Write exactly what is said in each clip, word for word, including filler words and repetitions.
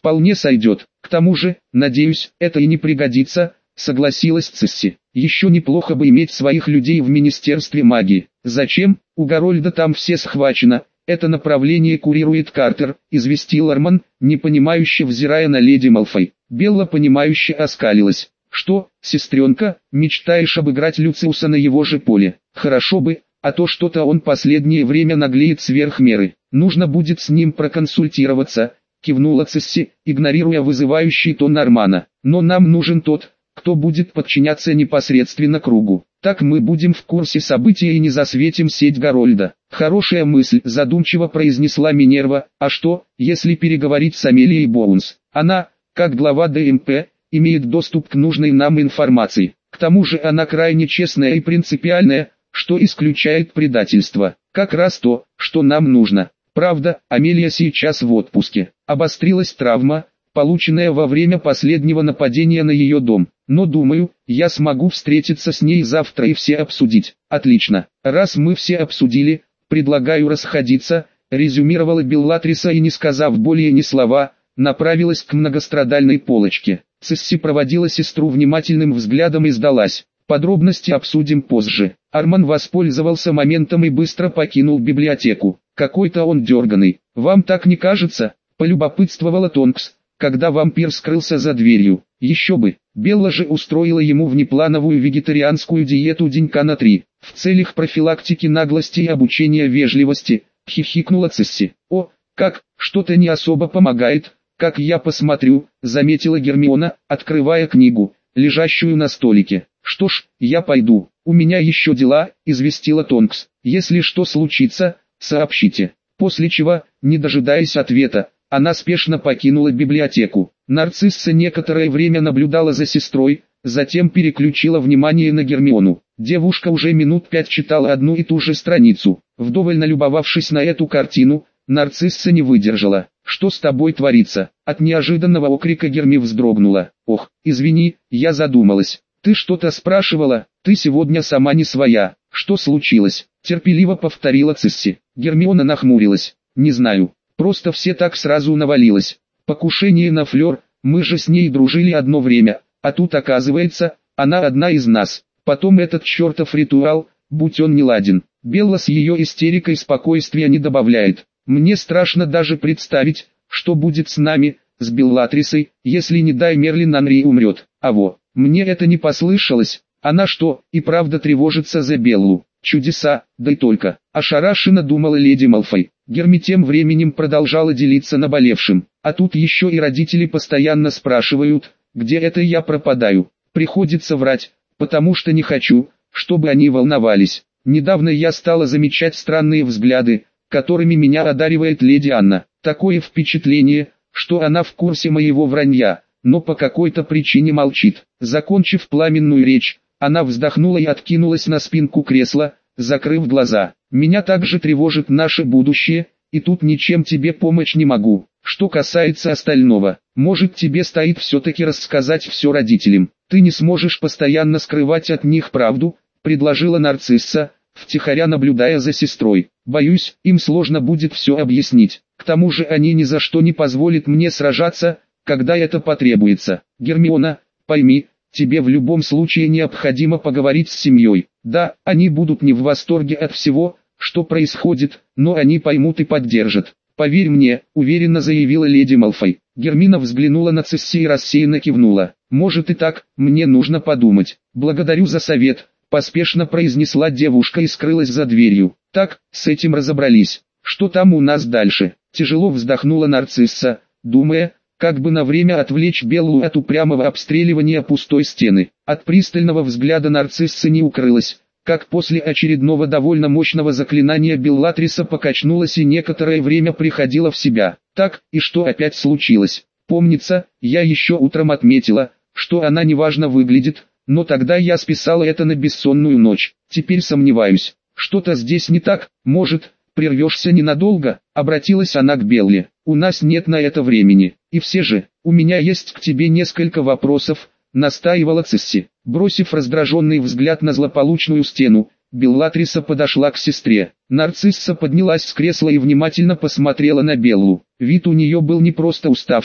Вполне сойдет. К тому же, надеюсь, это и не пригодится, согласилась Цисси. Еще неплохо бы иметь своих людей в Министерстве магии. Зачем? У Гарольда там все схвачено. Это направление курирует Картер, известил Арман, непонимающе взирая на леди Малфой. Белла понимающе оскалилась. Что, сестренка, мечтаешь обыграть Люциуса на его же поле? Хорошо бы, а то что-то он последнее время наглеет сверх меры. Нужно будет с ним проконсультироваться, кивнула Цисси, игнорируя вызывающий тон Армана. Но нам нужен тот, кто будет подчиняться непосредственно кругу. Так мы будем в курсе событий и не засветим сеть Гарольда. Хорошая мысль, задумчиво произнесла Минерва. А что, если переговорить с Амелией Боунс? Она, как глава ДМП, имеет доступ к нужной нам информации. К тому же она крайне честная и принципиальная, что исключает предательство. Как раз то, что нам нужно. Правда, Амелия сейчас в отпуске. Обострилась травма, полученная во время последнего нападения на ее дом. Но думаю, я смогу встретиться с ней завтра и все обсудить. Отлично. Раз мы все обсудили, предлагаю расходиться, резюмировала Беллатриса и, не сказав более ни слова, направилась к многострадальной полочке. Цисси проводила сестру внимательным взглядом и сдалась. Подробности обсудим позже. Арман воспользовался моментом и быстро покинул библиотеку. Какой-то он дерганый. Вам так не кажется? Полюбопытствовала Тонкс, когда вампир скрылся за дверью. Еще бы. Белла же устроила ему внеплановую вегетарианскую диету денька на три. В целях профилактики наглости и обучения вежливости, хихикнула Цисси. О, как, что-то не особо помогает, как я посмотрю, заметила Гермиона, открывая книгу, лежащую на столике. Что ж, я пойду, у меня еще дела, известила Тонкс. Если что случится, сообщите. После чего, не дожидаясь ответа, она спешно покинула библиотеку. Нарцисса некоторое время наблюдала за сестрой, затем переключила внимание на Гермиону. Девушка уже минут пять читала одну и ту же страницу. Вдоволь налюбовавшись на эту картину, Нарцисса не выдержала. «Что с тобой творится?» От неожиданного окрика Герми вздрогнула. «Ох, извини, я задумалась. Ты что-то спрашивала? Ты сегодня сама не своя. Что случилось?» Терпеливо повторила Цисси. Гермиона нахмурилась. «Не знаю. Просто все так сразу навалилось. Покушение на Флёр, мы же с ней дружили одно время, а тут оказывается, она одна из нас. Потом этот чертов ритуал, будь он неладен. Белла с ее истерикой спокойствия не добавляет. Мне страшно даже представить, что будет с нами, с Беллатрисой, если не дай Мерлин Анри умрет. А во, мне это не послышалось. Она что, и правда тревожится за Беллу? Чудеса, да и только. Ошарашенно думала леди Малфой. Герми тем временем продолжала делиться наболевшим. А тут еще и родители постоянно спрашивают, где это я пропадаю. Приходится врать, потому что не хочу, чтобы они волновались. Недавно я стала замечать странные взгляды, которыми меня одаривает леди Анна. Такое впечатление, что она в курсе моего вранья, но по какой-то причине молчит. Закончив пламенную речь, она вздохнула и откинулась на спинку кресла, закрыв глаза. Меня также тревожит наше будущее, и тут ничем тебе помочь не могу. Что касается остального, может тебе стоит все-таки рассказать все родителям. Ты не сможешь постоянно скрывать от них правду, предложила Нарцисса, втихаря наблюдая за сестрой. Боюсь, им сложно будет все объяснить. К тому же они ни за что не позволят мне сражаться, когда это потребуется. Гермиона, пойми, тебе в любом случае необходимо поговорить с семьей. Да, они будут не в восторге от всего, что происходит, но они поймут и поддержат. Поверь мне, уверенно заявила леди Малфой. Гермина взглянула на Цисси и рассеянно кивнула. Может и так, мне нужно подумать. Благодарю за совет, поспешно произнесла девушка и скрылась за дверью. Так, с этим разобрались. Что там у нас дальше? Тяжело вздохнула Нарцисса, думая, как бы на время отвлечь Беллу от упрямого обстреливания пустой стены. От пристального взгляда Нарциссы не укрылась, как после очередного довольно мощного заклинания Беллатриса покачнулась и некоторое время приходила в себя. Так, и что опять случилось? Помнится, я еще утром отметила, что она неважно выглядит, но тогда я списала это на бессонную ночь. Теперь сомневаюсь, что-то здесь не так, может, прервешься ненадолго, обратилась она к Белле. У нас нет на это времени, и все же, у меня есть к тебе несколько вопросов, настаивала Цисси. Бросив раздраженный взгляд на злополучную стену, Беллатриса подошла к сестре. Нарцисса поднялась с кресла и внимательно посмотрела на Беллу. Вид у нее был не просто уставший,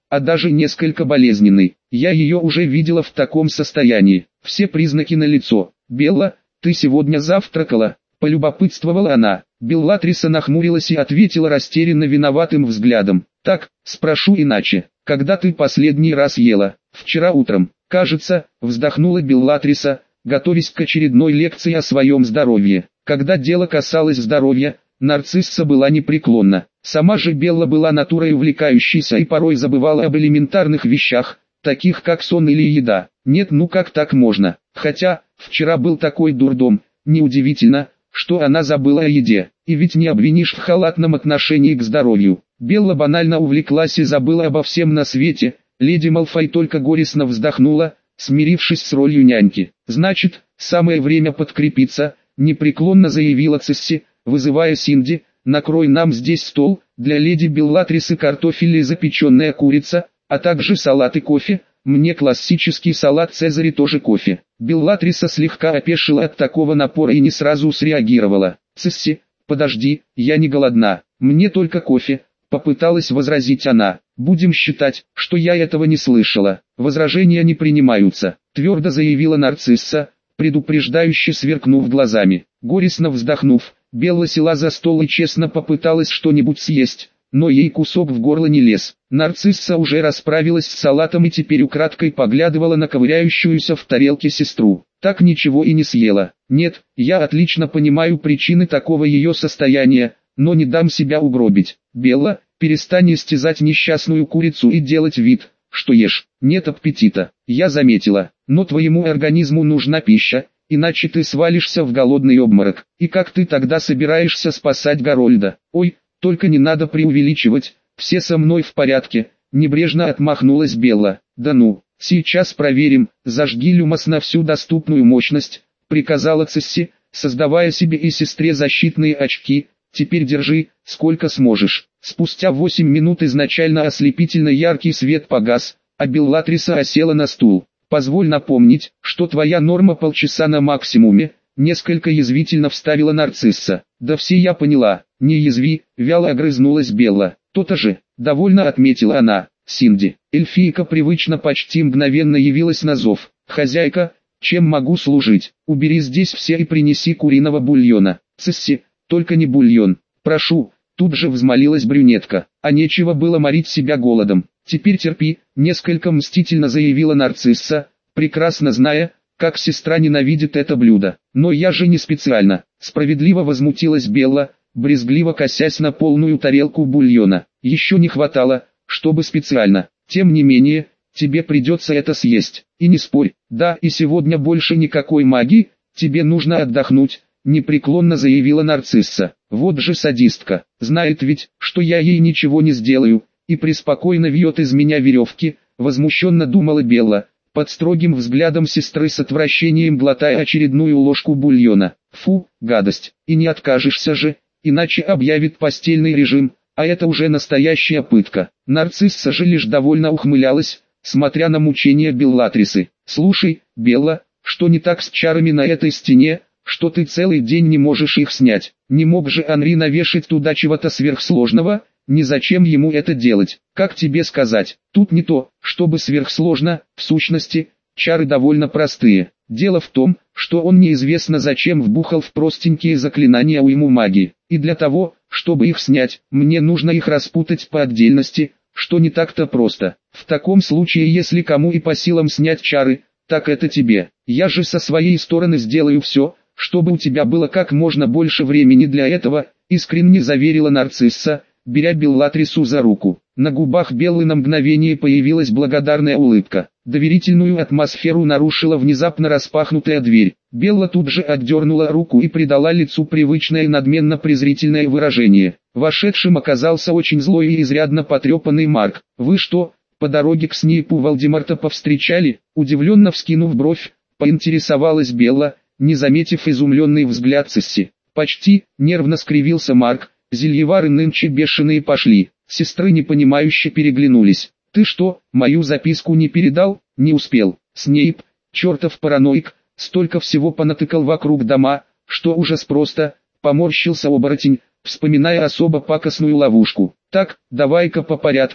а даже несколько болезненной. Я ее уже видела в таком состоянии. Все признаки налицо. «Белла, ты сегодня завтракала?» — полюбопытствовала она. Беллатриса нахмурилась и ответила растерянно виноватым взглядом. «Так, спрошу иначе. Когда ты последний раз ела?» «Вчера утром. Кажется», — вздохнула Беллатриса, готовясь к очередной лекции о своем здоровье. Когда дело касалось здоровья, Нарцисса была непреклонна. Сама же Белла была натурой увлекающейся и порой забывала об элементарных вещах, таких как сон или еда. Нет, ну как так можно? Хотя, вчера был такой дурдом, неудивительно, что она забыла о еде. И ведь не обвинишь в халатном отношении к здоровью. Белла банально увлеклась и забыла обо всем на свете. Леди Малфой только горестно вздохнула, смирившись с ролью няньки. «Значит, самое время подкрепиться», — непреклонно заявила Цисси, вызывая Синди. «Накрой нам здесь стол, для леди Беллатрисы картофель и запеченная курица, а также салат и кофе, мне классический салат Цезарь и тоже кофе». Беллатриса слегка опешила от такого напора и не сразу среагировала. «Цисси, подожди, я не голодна, мне только кофе», — попыталась возразить она. «Будем считать, что я этого не слышала. Возражения не принимаются», — твердо заявила Нарцисса, предупреждающе сверкнув глазами. Горестно вздохнув, Белла села за стол и честно попыталась что-нибудь съесть, но ей кусок в горло не лез. Нарцисса уже расправилась с салатом и теперь украдкой поглядывала на ковыряющуюся в тарелке сестру. Так ничего и не съела. «Нет, я отлично понимаю причины такого ее состояния, но не дам себя угробить. Белла, перестань истязать несчастную курицу и делать вид, что ешь. Нет аппетита, я заметила, но твоему организму нужна пища, иначе ты свалишься в голодный обморок. И как ты тогда собираешься спасать Гарольда?» «Ой, только не надо преувеличивать, все со мной в порядке», — небрежно отмахнулась Белла. «Да ну, сейчас проверим, зажги люмос на всю доступную мощность», — приказала Цисси, создавая себе и сестре защитные очки. «Теперь держи, сколько сможешь». Спустя восемь минут изначально ослепительно яркий свет погас, а Беллатриса осела на стул. «Позволь напомнить, что твоя норма полчаса на максимуме», — несколько язвительно вставила Нарцисса. «Да все я поняла, не язви», — вяло огрызнулась Белла. «То-то же», — довольно отметила она. «Синди». Эльфийка привычно почти мгновенно явилась на зов. «Хозяйка, чем могу служить? Убери здесь все и принеси куриного бульона». «Цисси, только не бульон, прошу», — тут же взмолилась брюнетка. А нечего было морить себя голодом. «Теперь терпи», — несколько мстительно заявила Нарцисса, прекрасно зная, как сестра ненавидит это блюдо. «Но я же не специально», — справедливо возмутилась Белла, брезгливо косясь на полную тарелку бульона. «Еще не хватало, чтобы специально. Тем не менее, тебе придется это съесть. И не спорь, да, и сегодня больше никакой магии, тебе нужно отдохнуть», — непреклонно заявила Нарцисса. «Вот же садистка, знает ведь, что я ей ничего не сделаю, и преспокойно вьет из меня веревки», — возмущенно думала Белла, под строгим взглядом сестры с отвращением глотая очередную ложку бульона. «Фу, гадость, и не откажешься же, иначе объявит постельный режим, а это уже настоящая пытка». Нарцисса же лишь довольно ухмылялась, смотря на мучения Беллатрисы. «Слушай, Белла, что не так с чарами на этой стене, что ты целый день не можешь их снять? Не мог же Анри навешать туда чего-то сверхсложного? Ни зачем ему это делать? Как тебе сказать? Тут не то, чтобы сверхсложно, в сущности, чары довольно простые. Дело в том, что он неизвестно зачем вбухал в простенькие заклинания уйму магии. И для того, чтобы их снять, мне нужно их распутать по отдельности, что не так-то просто. В таком случае, если кому и по силам снять чары, так это тебе. Я же со своей стороны сделаю все, чтобы у тебя было как можно больше времени для этого», — искренне заверила Нарцисса, беря Беллатрису за руку. На губах Беллы на мгновение появилась благодарная улыбка. Доверительную атмосферу нарушила внезапно распахнутая дверь. Белла тут же отдернула руку и придала лицу привычное надменно-презрительное выражение. Вошедшим оказался очень злой и изрядно потрепанный Марк. «Вы что, по дороге к Снейпу Волдемарта повстречали?» Удивленно вскинув бровь, поинтересовалась Белла, не заметив изумленный взгляд Цисси. «Почти», — нервно скривился Марк, — «зельевары нынче бешеные пошли». Сестры непонимающе переглянулись. «Ты что, мою записку не передал?» «Не успел. Снейп, чертов параноик, столько всего понатыкал вокруг дома, что ужас просто», — поморщился оборотень, вспоминая особо пакостную ловушку. «Так, давай-ка по порядку»,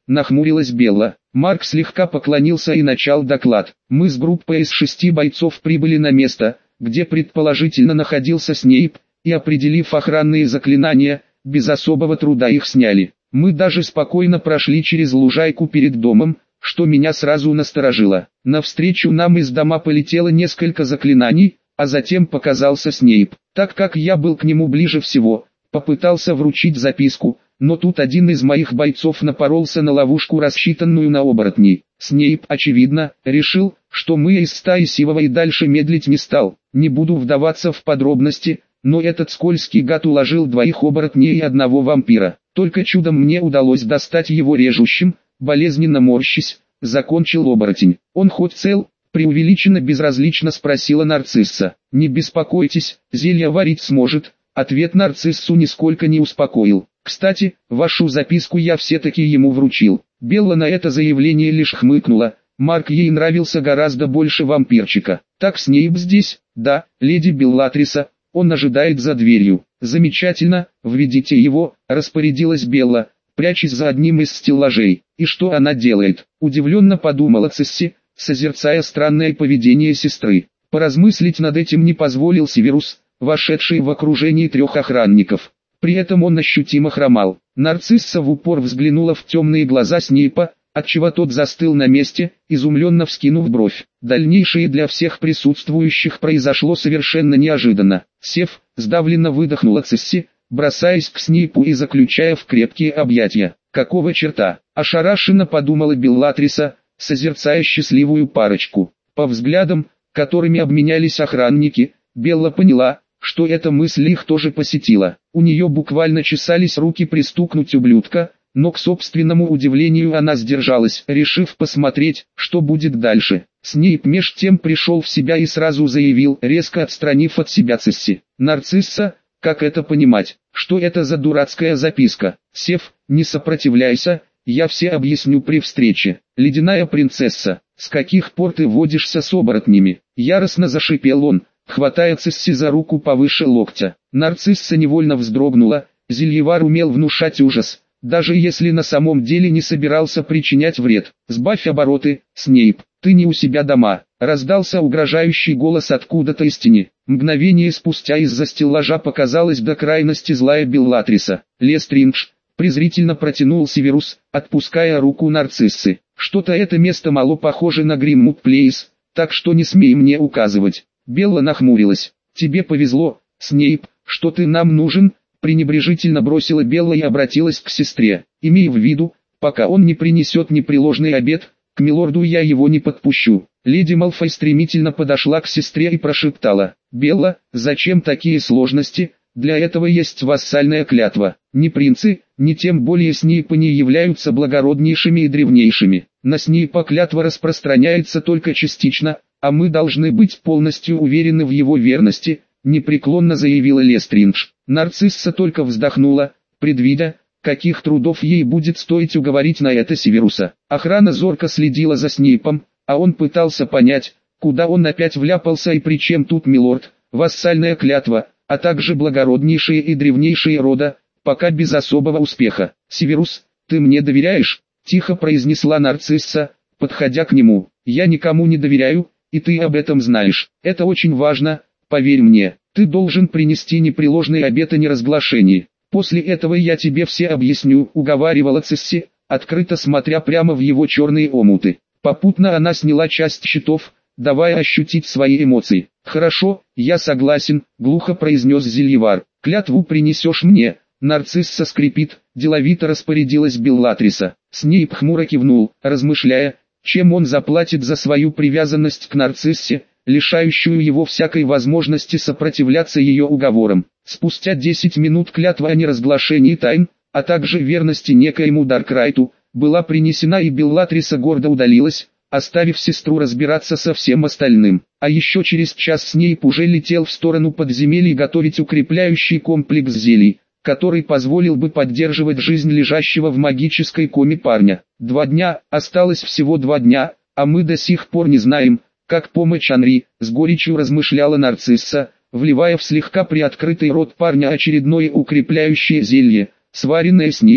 нахмурилась Белла. Марк слегка поклонился и начал доклад. Мы с группой из шести бойцов прибыли на место, где предположительно находился Снейп, и определив охранные заклинания, без особого труда их сняли. Мы даже спокойно прошли через лужайку перед домом, что меня сразу насторожило. Навстречу нам из дома полетело несколько заклинаний, а затем показался Снейп. Так как я был к нему ближе всего, попытался вручить записку, но тут один из моих бойцов напоролся на ловушку, рассчитанную на оборотней. Снейп, очевидно, решил, что мы из стаи Сивова, и дальше медлить не стал. Не буду вдаваться в подробности, но этот скользкий гад уложил двоих оборотней и одного вампира. Только чудом мне удалось достать его режущим, болезненно морщись, закончил оборотень. Он хоть цел? Преувеличенно безразлично спросила нарцисса. Не беспокойтесь, зелье варить сможет. Ответ нарциссу нисколько не успокоил. Кстати, вашу записку я все-таки ему вручил. Белла на это заявление лишь хмыкнула. Марк ей нравился гораздо больше вампирчика. Так Снейп здесь? Да, леди Беллатриса, он ожидает за дверью. Замечательно, введите его, распорядилась Белла, прячась за одним из стеллажей. И что она делает? Удивленно подумала Цесси, созерцая странное поведение сестры. Поразмыслить над этим не позволил Северус, вошедший в окружении трех охранников. При этом он ощутимо хромал. Нарцисса в упор взглянула в темные глаза Снейпа, отчего тот застыл на месте, изумленно вскинув бровь. Дальнейшее для всех присутствующих произошло совершенно неожиданно. Сев, сдавленно выдохнула Цесси, бросаясь к Снейпу и заключая в крепкие объятия. «Какого черта?» – ошарашенно подумала Беллатриса, созерцая счастливую парочку. По взглядам, которыми обменялись охранники, Белла поняла, что эта мысль их тоже посетила. У нее буквально чесались руки пристукнуть ублюдка, но к собственному удивлению она сдержалась, решив посмотреть, что будет дальше. Снейп меж тем пришел в себя и сразу заявил, резко отстранив от себя Цесси. «Нарцисса, как это понимать? Что это за дурацкая записка? Сев, не сопротивляйся, я все объясню при встрече. Ледяная принцесса, с каких пор ты водишься с оборотнями?» Яростно зашипел он, хватая Цесси за руку повыше локтя. Нарцисса невольно вздрогнула, зельевар умел внушать ужас, даже если на самом деле не собирался причинять вред. «Сбавь обороты, Снейп, ты не у себя дома», — раздался угрожающий голос откуда-то из тени. Мгновение спустя из-за стеллажа показалась до крайности злая Беллатриса. «Лестриндж», — презрительно протянул Северус, отпуская руку нарциссы. «Что-то это место мало похоже на Гриммут Плейс, так что не смей мне указывать». Белла нахмурилась. «Тебе повезло, Снейп, что ты нам нужен», — пренебрежительно бросила Белла и обратилась к сестре. «Имей в виду, пока он не принесет непреложный обед, к милорду я его не подпущу». Леди Малфой стремительно подошла к сестре и прошептала: «Белла, зачем такие сложности? Для этого есть вассальная клятва. Ни принцы, ни тем более Снейпы не являются благороднейшими и древнейшими. На Снейпа клятва распространяется только частично, а мы должны быть полностью уверены в его верности», — непреклонно заявила Лестриндж. Нарцисса только вздохнула, предвидя, каких трудов ей будет стоить уговорить на это Северуса. Охрана зорко следила за Снейпом, а он пытался понять, куда он опять вляпался и при чем тут милорд, вассальная клятва, а также благороднейшие и древнейшие рода, пока без особого успеха. «Северус, ты мне доверяешь?» — тихо произнесла нарцисса, подходя к нему. «Я никому не доверяю, и ты об этом знаешь. Это очень важно, поверь мне. Ты должен принести непреложный обет о неразглашении. После этого я тебе все объясню», — уговаривала Цесси, открыто смотря прямо в его черные омуты. Попутно она сняла часть щитов, давая ощутить свои эмоции. «Хорошо, я согласен», — глухо произнес зельевар. «Клятву принесешь мне». Нарцисса скрипит, деловито распорядилась Беллатриса. Снейп хмуро кивнул, размышляя, чем он заплатит за свою привязанность к нарциссе, лишающую его всякой возможности сопротивляться ее уговорам. Спустя десять минут клятва о неразглашении тайн, а также верности некоему Даркрайту, была принесена, и Беллатриса гордо удалилась, оставив сестру разбираться со всем остальным. А еще через час Снейп уже летел в сторону подземелий готовить укрепляющий комплекс зелий, который позволил бы поддерживать жизнь лежащего в магической коме парня. Два дня, осталось всего два дня, а мы до сих пор не знаем, как помочь Анри, с горечью размышляла нарцисса, вливая в слегка приоткрытый рот парня очередное укрепляющее зелье, сваренное Снейпом.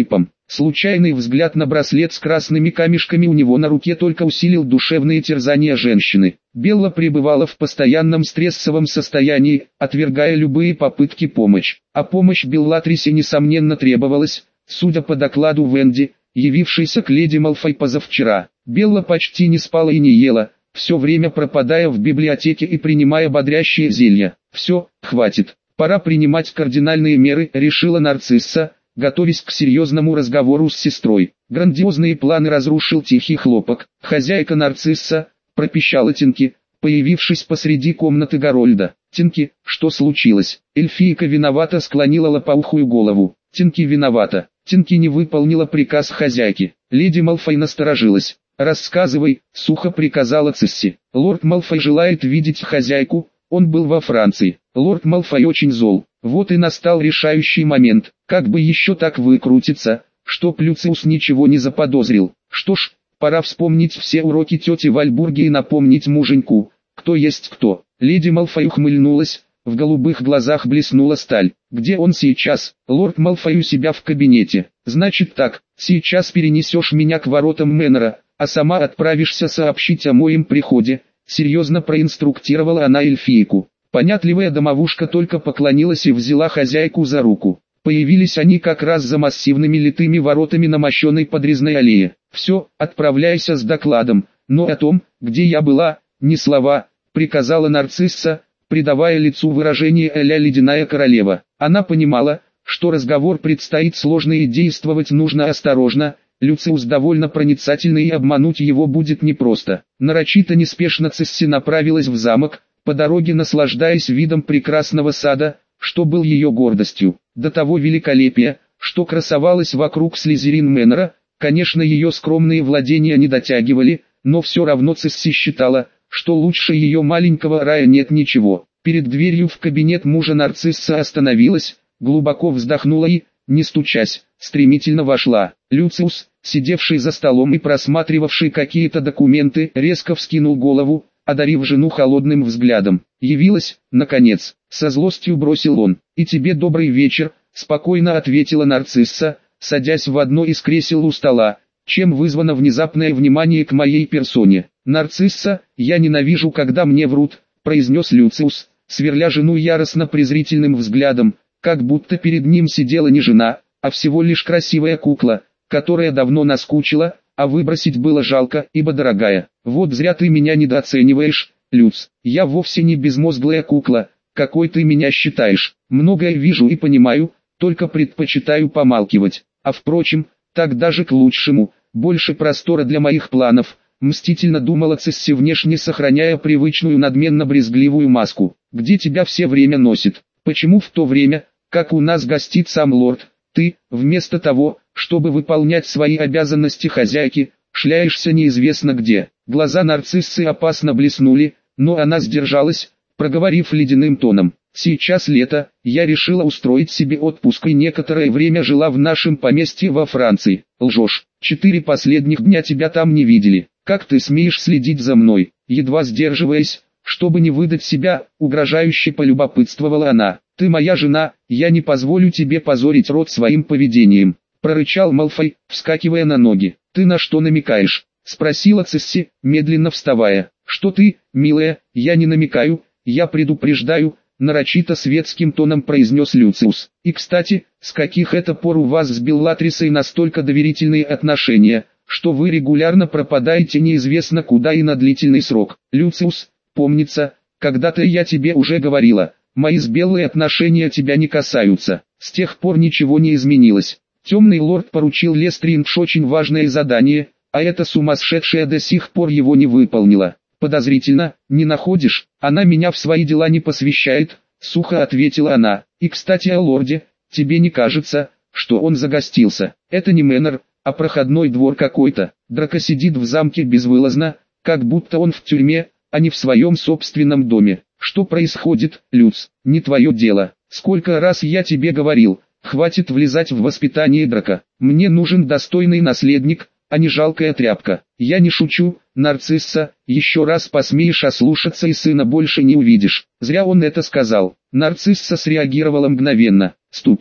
Случайный взгляд на браслет с красными камешками у него на руке только усилил душевные терзания женщины. Белла пребывала в постоянном стрессовом состоянии, отвергая любые попытки помочь. А помощь Беллатрисе несомненно требовалась, судя по докладу Венди, явившейся к леди Малфой позавчера. Белла почти не спала и не ела, все время пропадая в библиотеке и принимая бодрящие зелья. «Все, хватит, пора принимать кардинальные меры», — решила нарцисса, готовясь к серьезному разговору с сестрой. Грандиозные планы разрушил тихий хлопок. Хозяйка нарцисса, пропищала Тинки, появившись посреди комнаты Гарольда. «Тинки, что случилось?» Эльфийка виновато склонила лопоухую голову. «Тинки виновата. Тинки не выполнила приказ хозяйки». Леди Малфой насторожилась. «Рассказывай», — сухо приказала Цисси. «Лорд Малфой желает видеть хозяйку, он был во Франции. Лорд Малфой очень зол. Вот и настал решающий момент, как бы еще так выкрутиться, чтоб Люциус ничего не заподозрил. Что ж, пора вспомнить все уроки тети Вальбурги и напомнить муженьку, кто есть кто». Леди Малфой ухмыльнулась, в голубых глазах блеснула сталь. «Где он сейчас?» «Лорд Малфой у себя в кабинете». «Значит так, сейчас перенесешь меня к воротам Мэннера, а сама отправишься сообщить о моем приходе», — серьезно проинструктировала она эльфийку. Понятливая домовушка только поклонилась и взяла хозяйку за руку. Появились они как раз за массивными литыми воротами на мощенной подрезной аллее. «Все, отправляйся с докладом, но о том, где я была, ни слова», — приказала нарцисса, придавая лицу выражение а-ля ледяная королева. Она понимала, что разговор предстоит сложный и действовать нужно осторожно. Люциус довольно проницательный и обмануть его будет непросто. Нарочито неспешно Цисси направилась в замок, по дороге наслаждаясь видом прекрасного сада, что был ее гордостью. До того великолепия, что красовалось вокруг Слизерин Мэннера. Конечно, ее скромные владения не дотягивали, но все равно Цисси считала, что лучше ее маленького рая нет ничего. Перед дверью в кабинет мужа нарцисса остановилась, глубоко вздохнула и, не стучась, стремительно вошла. Люциус, сидевший за столом и просматривавший какие-то документы, резко вскинул голову, одарив жену холодным взглядом. «Явилась, наконец», — со злостью бросил он. «И тебе добрый вечер», — спокойно ответила нарцисса, садясь в одно из кресел у стола, чем вызвано внезапное внимание к моей персоне. «Нарцисса, я ненавижу, когда мне врут», — произнес Люциус, сверля жену яростно презрительным взглядом, как будто перед ним сидела не жена, а всего лишь красивая кукла, которая давно наскучила, а выбросить было жалко, ибо дорогая. «Вот зря ты меня недооцениваешь, Люц, я вовсе не безмозглая кукла, какой ты меня считаешь. Многое вижу и понимаю, только предпочитаю помалкивать. А впрочем, так даже к лучшему, больше простора для моих планов», — мстительно думала Цисси, внешне сохраняя привычную надменно-брезгливую маску. «Где тебя все время носит? Почему в то время, как у нас гостит сам лорд, ты, вместо того, чтобы выполнять свои обязанности хозяйки, шляешься неизвестно где?» Глаза нарциссы опасно блеснули, но она сдержалась, проговорив ледяным тоном. «Сейчас лето, я решила устроить себе отпуск и некоторое время жила в нашем поместье во Франции». «Лжешь, четыре последних дня тебя там не видели. Как ты смеешь следить за мной?» Едва сдерживаясь, чтобы не выдать себя, угрожающе полюбопытствовала она. «Ты моя жена, я не позволю тебе позорить род своим поведением», — прорычал Малфой, вскакивая на ноги. «Ты на что намекаешь?» — спросила Цисси, медленно вставая. «Что ты, милая, я не намекаю, я предупреждаю», — нарочито светским тоном произнес Люциус. «И кстати, с каких это пор у вас с Беллатрисой настолько доверительные отношения, что вы регулярно пропадаете неизвестно куда и на длительный срок?» «Люциус, помнится, когда-то я тебе уже говорила, мои с Беллой отношения тебя не касаются. С тех пор ничего не изменилось. Темный лорд поручил Лестриндж очень важное задание, а эта сумасшедшая до сих пор его не выполнила. Подозрительно, не находишь? Она меня в свои дела не посвящает», — сухо ответила она. «И кстати о лорде, тебе не кажется, что он загостился? Это не Мэннер, а проходной двор какой-то. Драко сидит в замке безвылазно, как будто он в тюрьме, а не в своем собственном доме. Что происходит, Люц? Не твое дело. Сколько раз я тебе говорил, хватит влезать в воспитание Драко. Мне нужен достойный наследник, а не жалкая тряпка. Я не шучу, нарцисса, еще раз посмеешь ослушаться и сына больше не увидишь». Зря он это сказал. Нарцисса среагировала мгновенно. «Ступифай,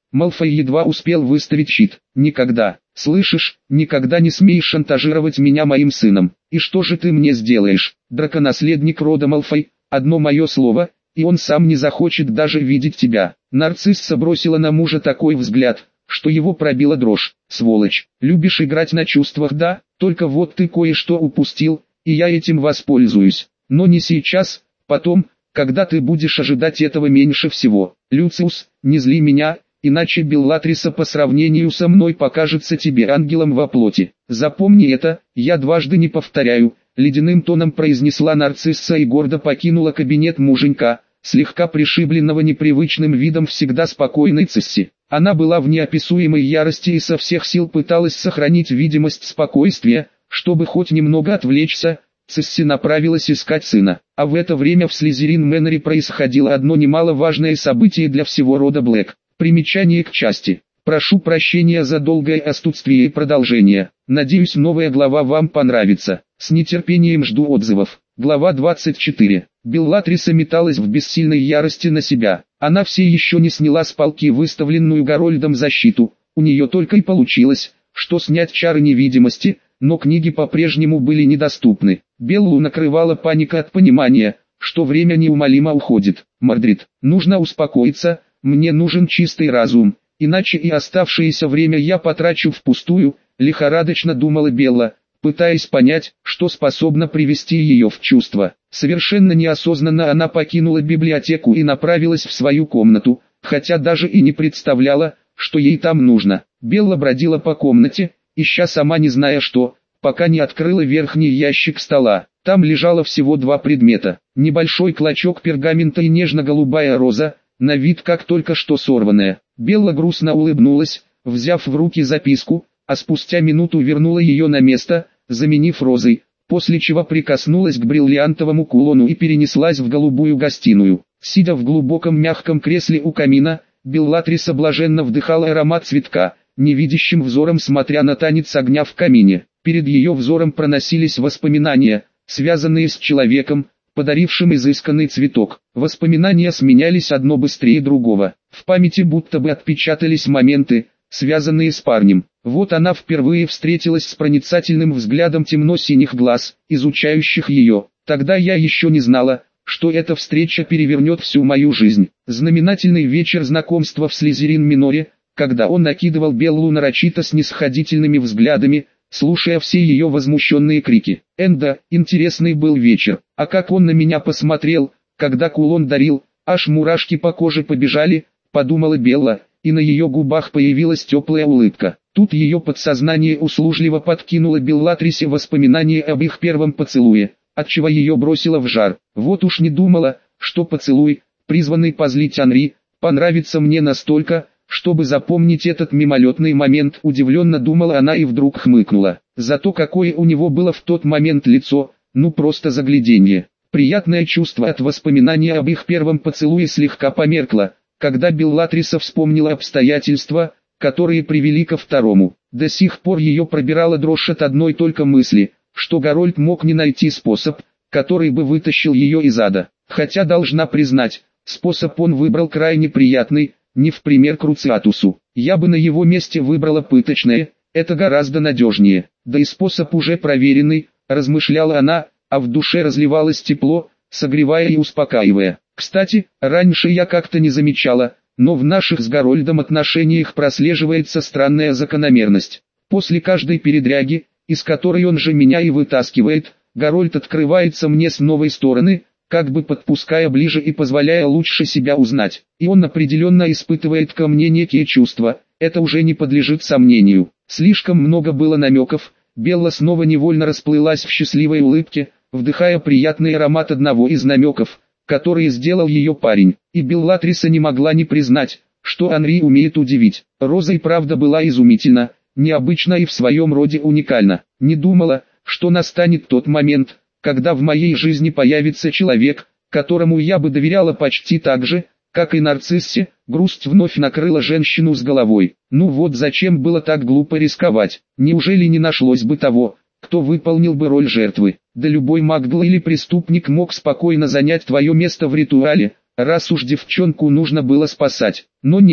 Малфой едва успел выставить щит. Никогда, слышишь, никогда не смеешь шантажировать меня моим сыном. И что же ты мне сделаешь? Драконаследник рода Малфой, одно мое слово, и он сам не захочет даже видеть тебя. Нарцисса бросила на мужа такой взгляд, что его пробила дрожь. Сволочь, любишь играть на чувствах, да? Только вот ты кое-что упустил, и я этим воспользуюсь. Но не сейчас, потом, когда ты будешь ожидать этого меньше всего. Люциус, не зли меня, иначе Беллатриса по сравнению со мной покажется тебе ангелом во плоти. Запомни это, я дважды не повторяю, ледяным тоном произнесла Нарцисса и гордо покинула кабинет муженька, слегка пришибленного непривычным видом всегда спокойной Цисси. Она была в неописуемой ярости и со всех сил пыталась сохранить видимость спокойствия, чтобы хоть немного отвлечься. Цисси направилась искать сына, а в это время в Слизерин Мэннере происходило одно немаловажное событие для всего рода Блэк. Примечание к части. Прошу прощения за долгое отсутствие и продолжение. Надеюсь, новая глава вам понравится. С нетерпением жду отзывов. Глава двадцать четыре. Беллатриса металась в бессильной ярости на себя. Она все еще не сняла с палки выставленную Гарольдом защиту. У нее только и получилось, что снять чары невидимости, но книги по-прежнему были недоступны. Беллу накрывала паника от понимания, что время неумолимо уходит. Мордрид, нужно успокоиться, мне нужен чистый разум, иначе и оставшееся время я потрачу впустую, лихорадочно думала Белла, пытаясь понять, что способно привести ее в чувство. Совершенно неосознанно она покинула библиотеку и направилась в свою комнату, хотя даже и не представляла, что ей там нужно. Белла бродила по комнате, ища сама не зная что, пока не открыла верхний ящик стола. Там лежало всего два предмета, небольшой клочок пергамента и нежно-голубая роза, на вид как только что сорванная. Белла грустно улыбнулась, взяв в руки записку, а спустя минуту вернула ее на место, заменив розой, после чего прикоснулась к бриллиантовому кулону и перенеслась в голубую гостиную. Сидя в глубоком мягком кресле у камина, Беллатриса блаженно вдыхала аромат цветка, невидящим взором смотря на танец огня в камине. Перед ее взором проносились воспоминания, связанные с человеком, подарившим изысканный цветок. Воспоминания сменялись одно быстрее другого. В памяти будто бы отпечатались моменты, связанные с парнем. Вот она впервые встретилась с проницательным взглядом темно-синих глаз, изучающих ее. Тогда я еще не знала, что эта встреча перевернет всю мою жизнь. Знаменательный вечер знакомства в Слизерин-Миноре, когда он накидывал Беллу нарочито снисходительными взглядами, слушая все ее возмущенные крики. Энда, интересный был вечер, а как он на меня посмотрел, когда кулон дарил, аж мурашки по коже побежали, подумала Белла, и на ее губах появилась теплая улыбка. Тут ее подсознание услужливо подкинуло Беллатрисе воспоминания об их первом поцелуе, отчего ее бросило в жар. Вот уж не думала, что поцелуй, призванный позлить Анри, понравится мне настолько, чтобы запомнить этот мимолетный момент, удивленно думала она и вдруг хмыкнула. Зато какое у него было в тот момент лицо, ну просто загляденье. Приятное чувство от воспоминания об их первом поцелуе слегка померкло, когда Беллатриса вспомнила обстоятельства, которые привели ко второму. До сих пор ее пробирала дрожь от одной только мысли, что Гарольд мог не найти способ, который бы вытащил ее из ада. Хотя должна признать, способ он выбрал крайне приятный, не в пример Круциатусу. Я бы на его месте выбрала пыточное, это гораздо надежнее. Да и способ уже проверенный, размышляла она, а в душе разливалось тепло, согревая и успокаивая. Кстати, раньше я как-то не замечала, но в наших с Гарольдом отношениях прослеживается странная закономерность. После каждой передряги, из которой он же меня и вытаскивает, Гарольд открывается мне с новой стороны, как бы подпуская ближе и позволяя лучше себя узнать. И он определенно испытывает ко мне некие чувства, это уже не подлежит сомнению. Слишком много было намеков, Белла снова невольно расплылась в счастливой улыбке, вдыхая приятный аромат одного из намеков, который сделал ее парень. И Беллатриса не могла не признать, что Анри умеет удивить. Роза и правда была изумительна, необычна и в своем роде уникальна. Не думала, что настанет тот момент, когда в моей жизни появится человек, которому я бы доверяла почти так же, как и Нарциссе. Грусть вновь накрыла женщину с головой. Ну вот зачем было так глупо рисковать? Неужели не нашлось бы того, кто выполнил бы роль жертвы? Да любой магл или преступник мог спокойно занять твое место в ритуале, раз уж девчонку нужно было спасать. Но нет,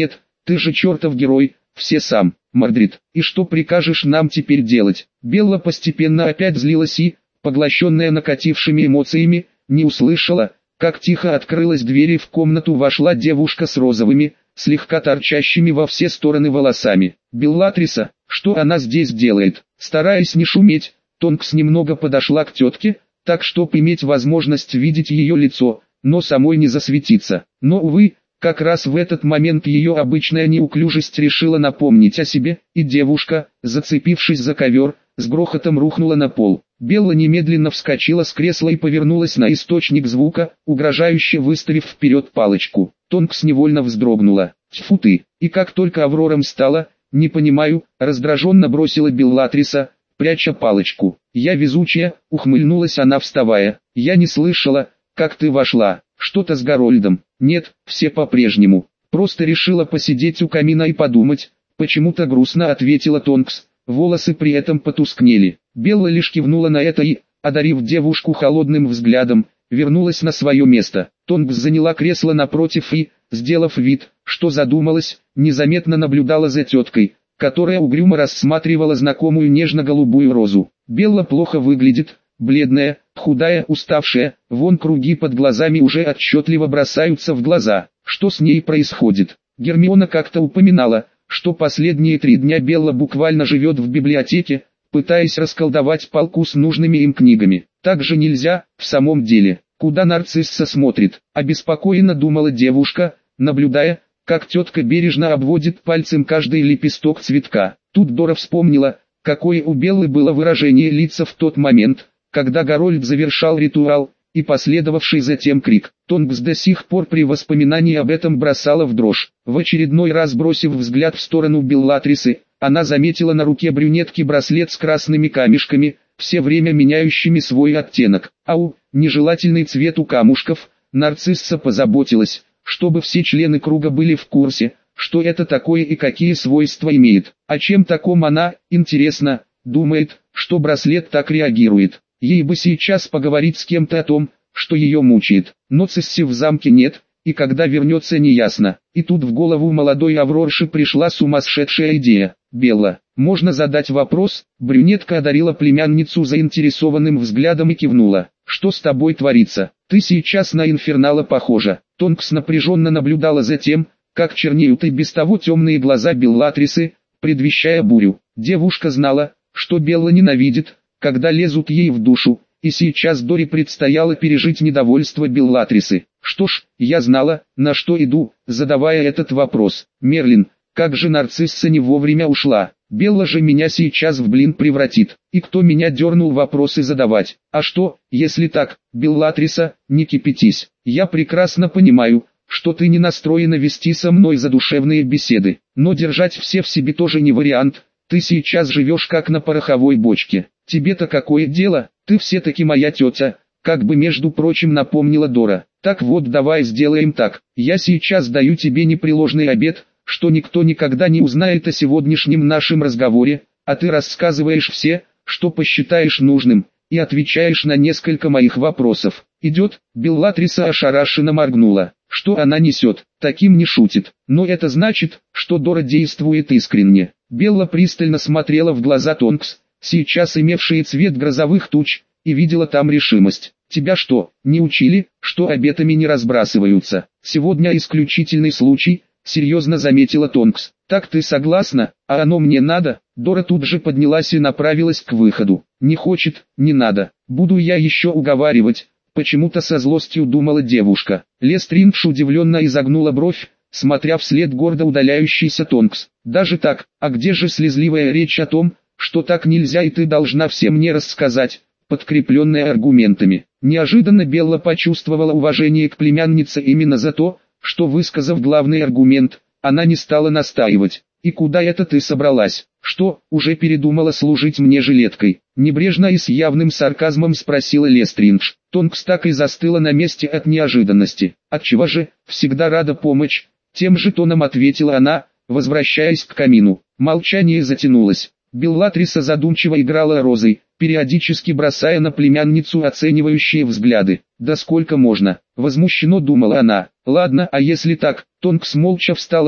ты же чертов герой, все сам, Мордрид, и что прикажешь нам теперь делать? Белла постепенно опять злилась и, поглощенная накатившими эмоциями, не услышала, как тихо открылась дверь и в комнату вошла девушка с розовыми, слегка торчащими во все стороны волосами. Беллатриса, что она здесь делает? Стараясь не шуметь, Тонкс немного подошла к тетке, так чтоб иметь возможность видеть ее лицо, но самой не засветиться. Но, увы, как раз в этот момент ее обычная неуклюжесть решила напомнить о себе, и девушка, зацепившись за ковер, с грохотом рухнула на пол. Белла немедленно вскочила с кресла и повернулась на источник звука, угрожающе выставив вперед палочку. Тонкс невольно вздрогнула. «Тьфу ты!» И как только Аврором стала, «Не понимаю», раздраженно бросила Беллатриса, пряча палочку. «Я везучая», ухмыльнулась она, вставая. «Я не слышала, как ты вошла. Что-то с Гарольдом?» «Нет, все по-прежнему. Просто решила посидеть у камина и подумать», почему-то грустно ответила Тонкс. Волосы при этом потускнели. Белла лишь кивнула на это и, одарив девушку холодным взглядом, вернулась на свое место. Тонкс заняла кресло напротив и, сделав вид, что задумалась, незаметно наблюдала за теткой, которая угрюмо рассматривала знакомую нежно-голубую розу. Белла плохо выглядит, бледная, худая, уставшая, вон круги под глазами уже отчетливо бросаются в глаза. Что с ней происходит? Гермиона как-то упоминала, что последние три дня Белла буквально живет в библиотеке, пытаясь расколдовать полку с нужными им книгами. Так же нельзя, в самом деле. Куда нарцисса смотрит? Обеспокоенно думала девушка, наблюдая, как тетка бережно обводит пальцем каждый лепесток цветка. Тут Дора вспомнила, какое у Беллы было выражение лица в тот момент, когда Гарольд завершал ритуал, и последовавший затем крик. Тонкс до сих пор при воспоминании об этом бросала в дрожь. В очередной раз бросив взгляд в сторону Беллатрисы, она заметила на руке брюнетки браслет с красными камешками, все время меняющими свой оттенок. Ау, нежелательный цвет у камушков. Нарцисса позаботилась, чтобы все члены круга были в курсе, что это такое и какие свойства имеет. А чем таком она, интересно, думает, что браслет так реагирует. Ей бы сейчас поговорить с кем-то о том, что ее мучает. Но Цисси в замке нет, и когда вернется неясно. И тут в голову молодой Аврорши пришла сумасшедшая идея. «Белла, можно задать вопрос?» Брюнетка одарила племянницу заинтересованным взглядом и кивнула. «Что с тобой творится? Ты сейчас на инфернала похожа». Тонкс напряженно наблюдала за тем, как чернеют и без того темные глаза Беллатрисы, предвещая бурю. Девушка знала, что Белла ненавидит, когда лезут ей в душу, и сейчас Доре предстояло пережить недовольство Беллатрисы. Что ж, я знала, на что иду, задавая этот вопрос. Мерлин, как же нарцисса не вовремя ушла? Белла же меня сейчас в блин превратит. И кто меня дернул вопросы задавать? А что, если так, Беллатриса, не кипятись. Я прекрасно понимаю, что ты не настроена вести со мной задушевные беседы. Но держать все в себе тоже не вариант. Ты сейчас живешь как на пороховой бочке. Тебе-то какое дело, ты все-таки моя тетя, как бы между прочим напомнила Дора. Так вот, давай сделаем так. Я сейчас даю тебе непреложный обет, что никто никогда не узнает о сегодняшнем нашем разговоре, а ты рассказываешь все, что посчитаешь нужным, и отвечаешь на несколько моих вопросов. Идет? Беллатриса ошарашенно моргнула. Что она несет? Таким не шутит. Но это значит, что Дора действует искренне. Белла пристально смотрела в глаза Тонкс, сейчас имевшие цвет грозовых туч, и видела там решимость. «Тебя что, не учили, что обетами не разбрасываются? Сегодня исключительный случай», — серьезно заметила Тонкс. «Так ты согласна, а оно мне надо?» Дора тут же поднялась и направилась к выходу. «Не хочет, не надо. Буду я еще уговаривать», — почему-то со злостью думала девушка. Лестриндж удивленно изогнула бровь, смотря вслед гордо удаляющейся Тонкс. «Даже так, а где же слезливая речь о том, что так нельзя и ты должна всем мне рассказать, подкрепленная аргументами?» Неожиданно Белла почувствовала уважение к племяннице именно за то, что, высказав главный аргумент, она не стала настаивать. «И куда это ты собралась? Что, уже передумала служить мне жилеткой?» Небрежно и с явным сарказмом спросила Лестриндж. Тонкс так и застыла на месте от неожиданности. «Отчего же, всегда рада помочь», — тем же тоном ответила она, возвращаясь к камину. Молчание затянулось. Беллатриса задумчиво играла розой, периодически бросая на племянницу оценивающие взгляды. «Да сколько можно?» — возмущенно думала она. «Ладно, а если так?» Тонкс молча встала и,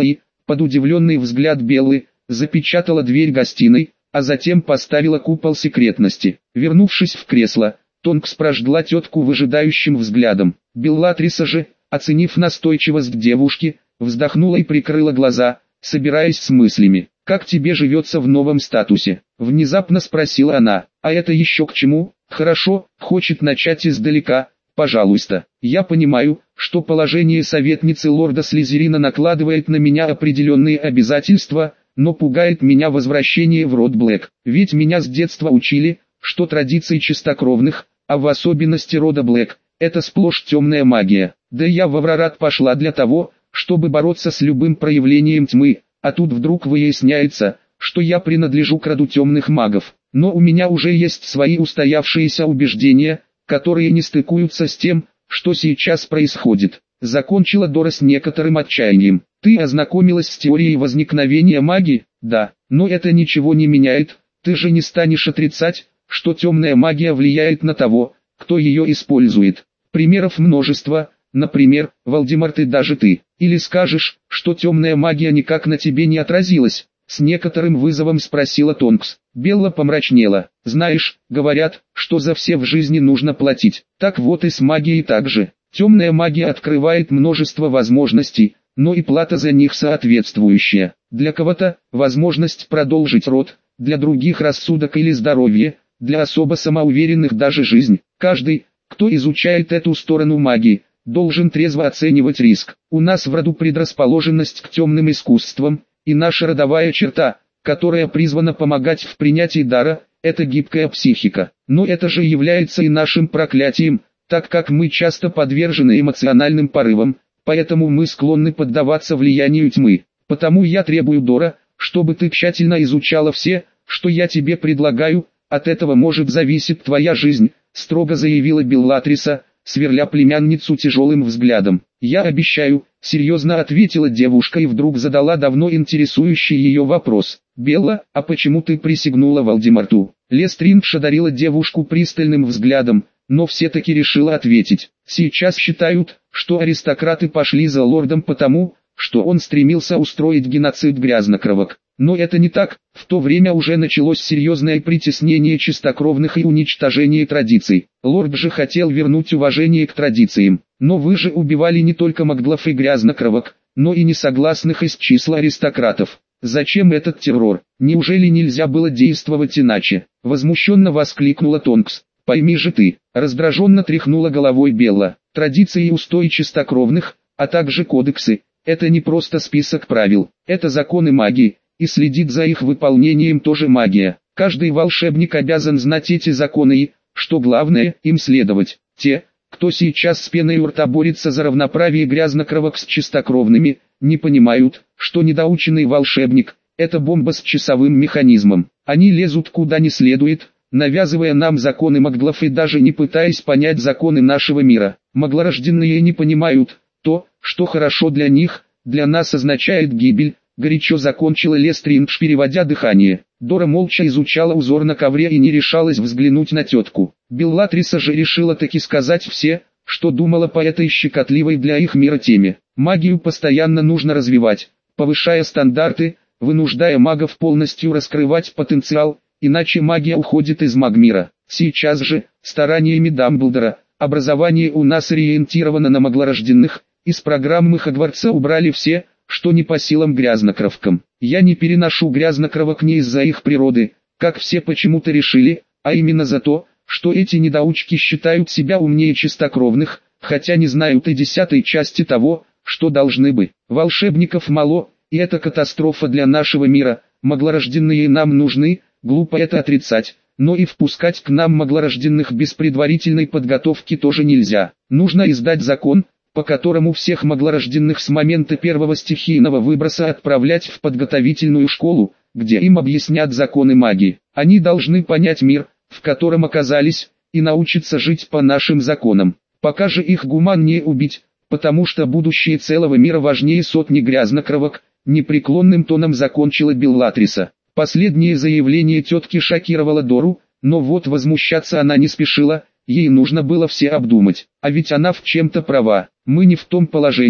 под удивленный взгляд Беллы, запечатала дверь гостиной, а затем поставила купол секретности. Вернувшись в кресло, Тонкс прожгла тетку выжидающим взглядом. Беллатриса же, оценив настойчивость девушки, вздохнула и прикрыла глаза, собираясь с мыслями. «Как тебе живется в новом статусе?» – внезапно спросила она. «А это еще к чему?» «Хорошо, хочет начать издалека, пожалуйста. Я понимаю, что положение советницы лорда Слизерина накладывает на меня определенные обязательства, но пугает меня возвращение в род Блэк. Ведь меня с детства учили, что традиции чистокровных, а в особенности рода Блэк, это сплошь темная магия. Да я в Аврорат пошла для того, чтобы бороться с любым проявлением тьмы, а тут вдруг выясняется, что я принадлежу к роду темных магов. Но у меня уже есть свои устоявшиеся убеждения, которые не стыкуются с тем, что сейчас происходит». Закончила Дора с некоторым отчаянием. «Ты ознакомилась с теорией возникновения магии?» «Да, но это ничего не меняет. Ты же не станешь отрицать, что темная магия влияет на того, кто ее использует. Примеров множество, например, Волдеморт и даже ты. Или скажешь, что темная магия никак на тебе не отразилась?» С некоторым вызовом спросила Тонкс. Белла помрачнела. «Знаешь, говорят, что за все в жизни нужно платить. Так вот и с магией так же. Темная магия открывает множество возможностей, но и плата за них соответствующая. Для кого-то – возможность продолжить род, для других – рассудок или здоровье, для особо самоуверенных даже жизнь. Каждый, кто изучает эту сторону магии, должен трезво оценивать риск. У нас в роду предрасположенность к темным искусствам, и наша родовая черта, которая призвана помогать в принятии дара, это гибкая психика. Но это же является и нашим проклятием, так как мы часто подвержены эмоциональным порывам, поэтому мы склонны поддаваться влиянию тьмы. Потому я требую, Дора, чтобы ты тщательно изучала все, что я тебе предлагаю, от этого может зависеть твоя жизнь, строго заявила Беллатриса, сверля племянницу тяжелым взглядом. «Я обещаю», — серьезно ответила девушка и вдруг задала давно интересующий ее вопрос. «Белла, а почему ты присягнула Волдеморту?» Лестриндж одарила девушку пристальным взглядом, но все-таки решила ответить. «Сейчас считают, что аристократы пошли за лордом потому, что он стремился устроить геноцид грязнокровок. Но это не так, в то время уже началось серьезное притеснение чистокровных и уничтожение традиций. Лорд же хотел вернуть уважение к традициям. Но вы же убивали не только маглов и грязнокровок, но и несогласных из числа аристократов. Зачем этот террор? Неужели нельзя было действовать иначе?» Возмущенно воскликнула Тонкс. «Пойми же ты», раздраженно тряхнула головой Белла. «Традиции и устои чистокровных, а также кодексы, это не просто список правил, это законы магии, и следить за их выполнением тоже магия. Каждый волшебник обязан знать эти законы и, что главное, им следовать. Те, кто сейчас с пеной у рта борется за равноправие грязнокровок с чистокровными, не понимают, что недоученный волшебник – это бомба с часовым механизмом. Они лезут куда не следует, навязывая нам законы маглов и даже не пытаясь понять законы нашего мира. Маглорожденные не понимают, то, что хорошо для них, для нас означает гибель», — горячо закончила Лестриндж, переводя дыхание. Дора молча изучала узор на ковре и не решалась взглянуть на тетку. Беллатриса же решила таки сказать все, что думала по этой щекотливой для их мира теме. Магию постоянно нужно развивать, повышая стандарты, вынуждая магов полностью раскрывать потенциал, иначе магия уходит из магмира. Сейчас же, стараниями Дамблдора, образование у нас ориентировано на маглорожденных, из программы Хогвартса убрали все, что не по силам грязнокровкам. Я не переношу грязнокровок не из-за их природы, как все почему-то решили, а именно за то, что эти недоучки считают себя умнее чистокровных, хотя не знают и десятой части того, что должны бы. Волшебников мало, и это катастрофа для нашего мира, маглорожденные нам нужны, глупо это отрицать, но и впускать к нам маглорожденных без предварительной подготовки тоже нельзя. Нужно издать закон, по которому всех маглорожденных с момента первого стихийного выброса отправлять в подготовительную школу, где им объяснят законы магии. Они должны понять мир, в котором оказались, и научиться жить по нашим законам. Пока же их гуманнее убить, потому что будущее целого мира важнее сотни грязнокровок, непреклонным тоном закончила Беллатриса. Последнее заявление тетки шокировало Дору, но вот возмущаться она не спешила, ей нужно было все обдумать. А ведь она в чем-то права. Мы не в том положении,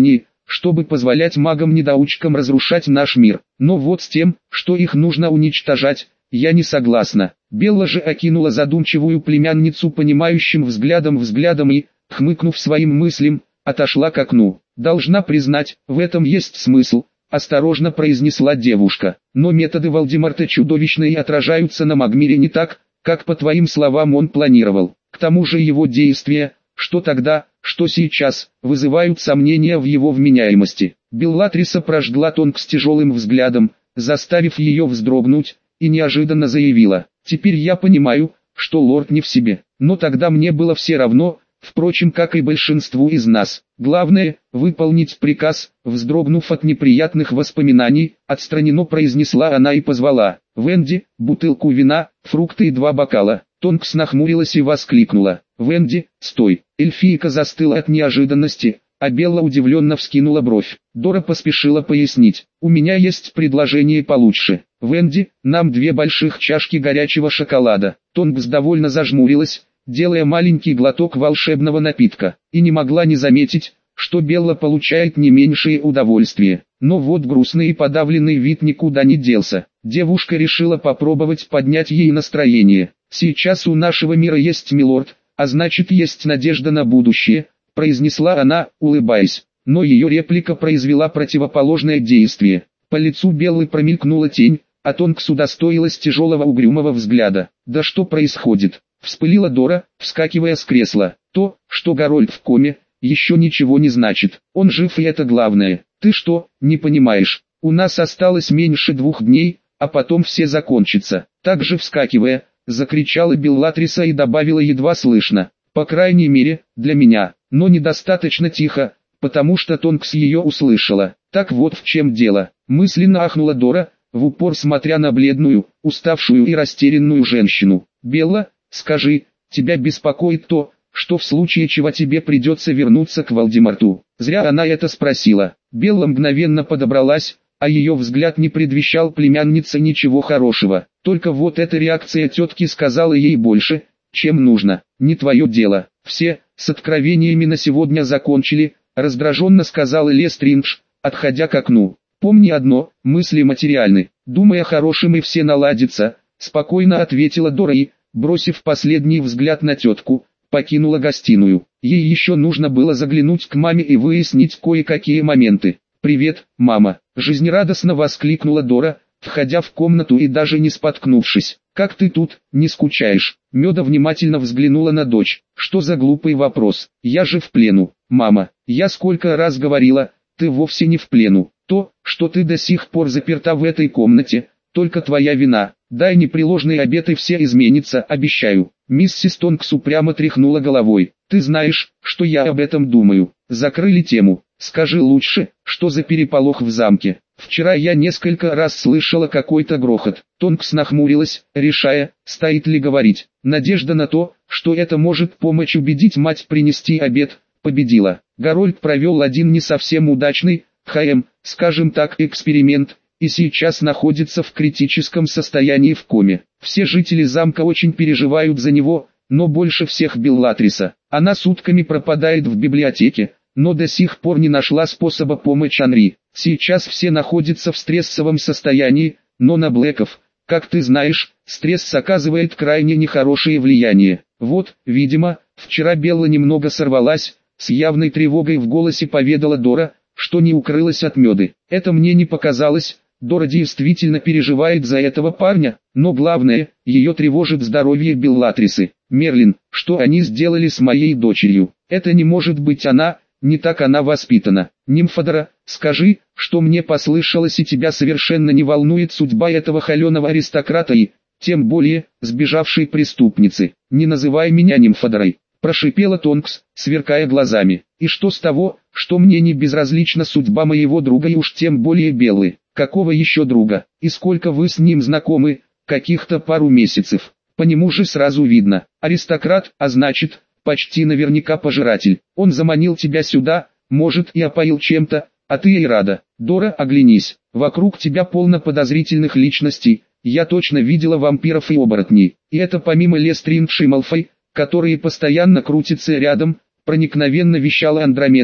чтобы позволять магам-недоучкам разрушать наш мир. Но вот с тем, что их нужно уничтожать, я не согласна. Белла же окинула задумчивую племянницу понимающим взглядом взглядом и, хмыкнув своим мыслям, отошла к окну. «Должна признать, в этом есть смысл», — осторожно произнесла девушка. «Но методы Волдемарта чудовищные и отражаются на Магмире не так, как по твоим словам он планировал. К тому же его действия, что тогда, что сейчас, вызывают сомнения в его вменяемости». Беллатриса прожгла Тонкс тяжелым взглядом, заставив ее вздрогнуть, и неожиданно заявила: «Теперь я понимаю, что лорд не в себе, но тогда мне было все равно, впрочем, как и большинству из нас. Главное — выполнить приказ». Вздрогнув от неприятных воспоминаний, отстраненно произнесла она и позвала: «Венди, бутылку вина, фрукты и два бокала». Тонкс нахмурилась и воскликнула: «Венди, стой!» Эльфийка застыла от неожиданности, а Белла удивленно вскинула бровь. Дора поспешила пояснить: «У меня есть предложение получше. Венди, нам две больших чашки горячего шоколада». Тонкс довольно зажмурилась, делая маленький глоток волшебного напитка, и не могла не заметить, что Белла получает не меньшее удовольствие. Но вот грустный и подавленный вид никуда не делся. Девушка решила попробовать поднять ей настроение. «Сейчас у нашего мира есть милорд, а значит есть надежда на будущее», — произнесла она, улыбаясь. Но ее реплика произвела противоположное действие. По лицу Беллы промелькнула тень, а Тонкс удостоилась тяжелого угрюмого взгляда. «Да что происходит?» — вспылила Дора, вскакивая с кресла. «То, что Гарольд в коме, еще ничего не значит. Он жив, и это главное. Ты что, не понимаешь? У нас осталось меньше двух дней, а потом все закончится». Также вскакивая, закричала Беллатриса и добавила едва слышно: «По крайней мере, для меня», но недостаточно тихо, потому что Тонкс ее услышала. «Так вот в чем дело», — мысленно ахнула Дора, в упор смотря на бледную, уставшую и растерянную женщину. «Белла, скажи, тебя беспокоит то, что в случае чего тебе придется вернуться к Волдемарту?» Зря она это спросила. Белла мгновенно подобралась, а ее взгляд не предвещал племяннице ничего хорошего. Только вот эта реакция тетки сказала ей больше, чем нужно. «Не твое дело. Все, с откровениями на сегодня закончили», — раздраженно сказала Лестриндж, отходя к окну. «Помни одно, мысли материальны. Думай о хорошем и все наладится», — спокойно ответила Дора и, бросив последний взгляд на тетку, покинула гостиную. Ей еще нужно было заглянуть к маме и выяснить кое-какие моменты. «Привет, мама!» — жизнерадостно воскликнула Дора, входя в комнату и даже не споткнувшись. «Как ты тут, не скучаешь?» Меда внимательно взглянула на дочь. «Что за глупый вопрос? Я же в плену». «Мама, я сколько раз говорила, ты вовсе не в плену. То, что ты до сих пор заперта в этой комнате, только твоя вина. Дай непреложный обет и все изменится, обещаю». Миссис Тонкс упрямо тряхнула головой. «Ты знаешь, что я об этом думаю». Закрыли тему. «Скажи лучше, что за переполох в замке? Вчера я несколько раз слышала какой-то грохот». Тонкс нахмурилась, решая, стоит ли говорить. Надежда на то, что это может помочь убедить мать принести обед, победила. Гарольд провел один не совсем удачный, ХМ, скажем так, эксперимент, и сейчас находится в критическом состоянии в коме. Все жители замка очень переживают за него, но больше всех Беллатриса. Она сутками пропадает в библиотеке, но до сих пор не нашла способа помочь Анри. Сейчас все находятся в стрессовом состоянии, но на Блэков, как ты знаешь, стресс оказывает крайне нехорошее влияние. Вот, видимо, вчера Белла немного сорвалась, с явной тревогой в голосе поведала Дора, что не укрылась от Меды. Это мне не показалось. Дора действительно переживает за этого парня, но главное, ее тревожит здоровье Беллатрисы. «Мерлин, что они сделали с моей дочерью? Это не может быть она, не так она воспитана. Нимфодора, скажи, что мне послышалось и тебя совершенно не волнует судьба этого холеного аристократа и, тем более, сбежавшей преступницы. Не называй меня Нимфодорой», — прошипела Тонкс, сверкая глазами. «И что с того, что мне не безразлична судьба моего друга и уж тем более Беллы? Какого еще друга? И сколько вы с ним знакомы? Каких-то пару месяцев. По нему же сразу видно. Аристократ, а значит, почти наверняка пожиратель. Он заманил тебя сюда, может и опоил чем-то, а ты ей рада. Дора, оглянись. Вокруг тебя полно подозрительных личностей. Я точно видела вампиров и оборотней. И это помимо Лестриндж и Малфой, которые постоянно крутятся рядом, проникновенно вещала Андромеда,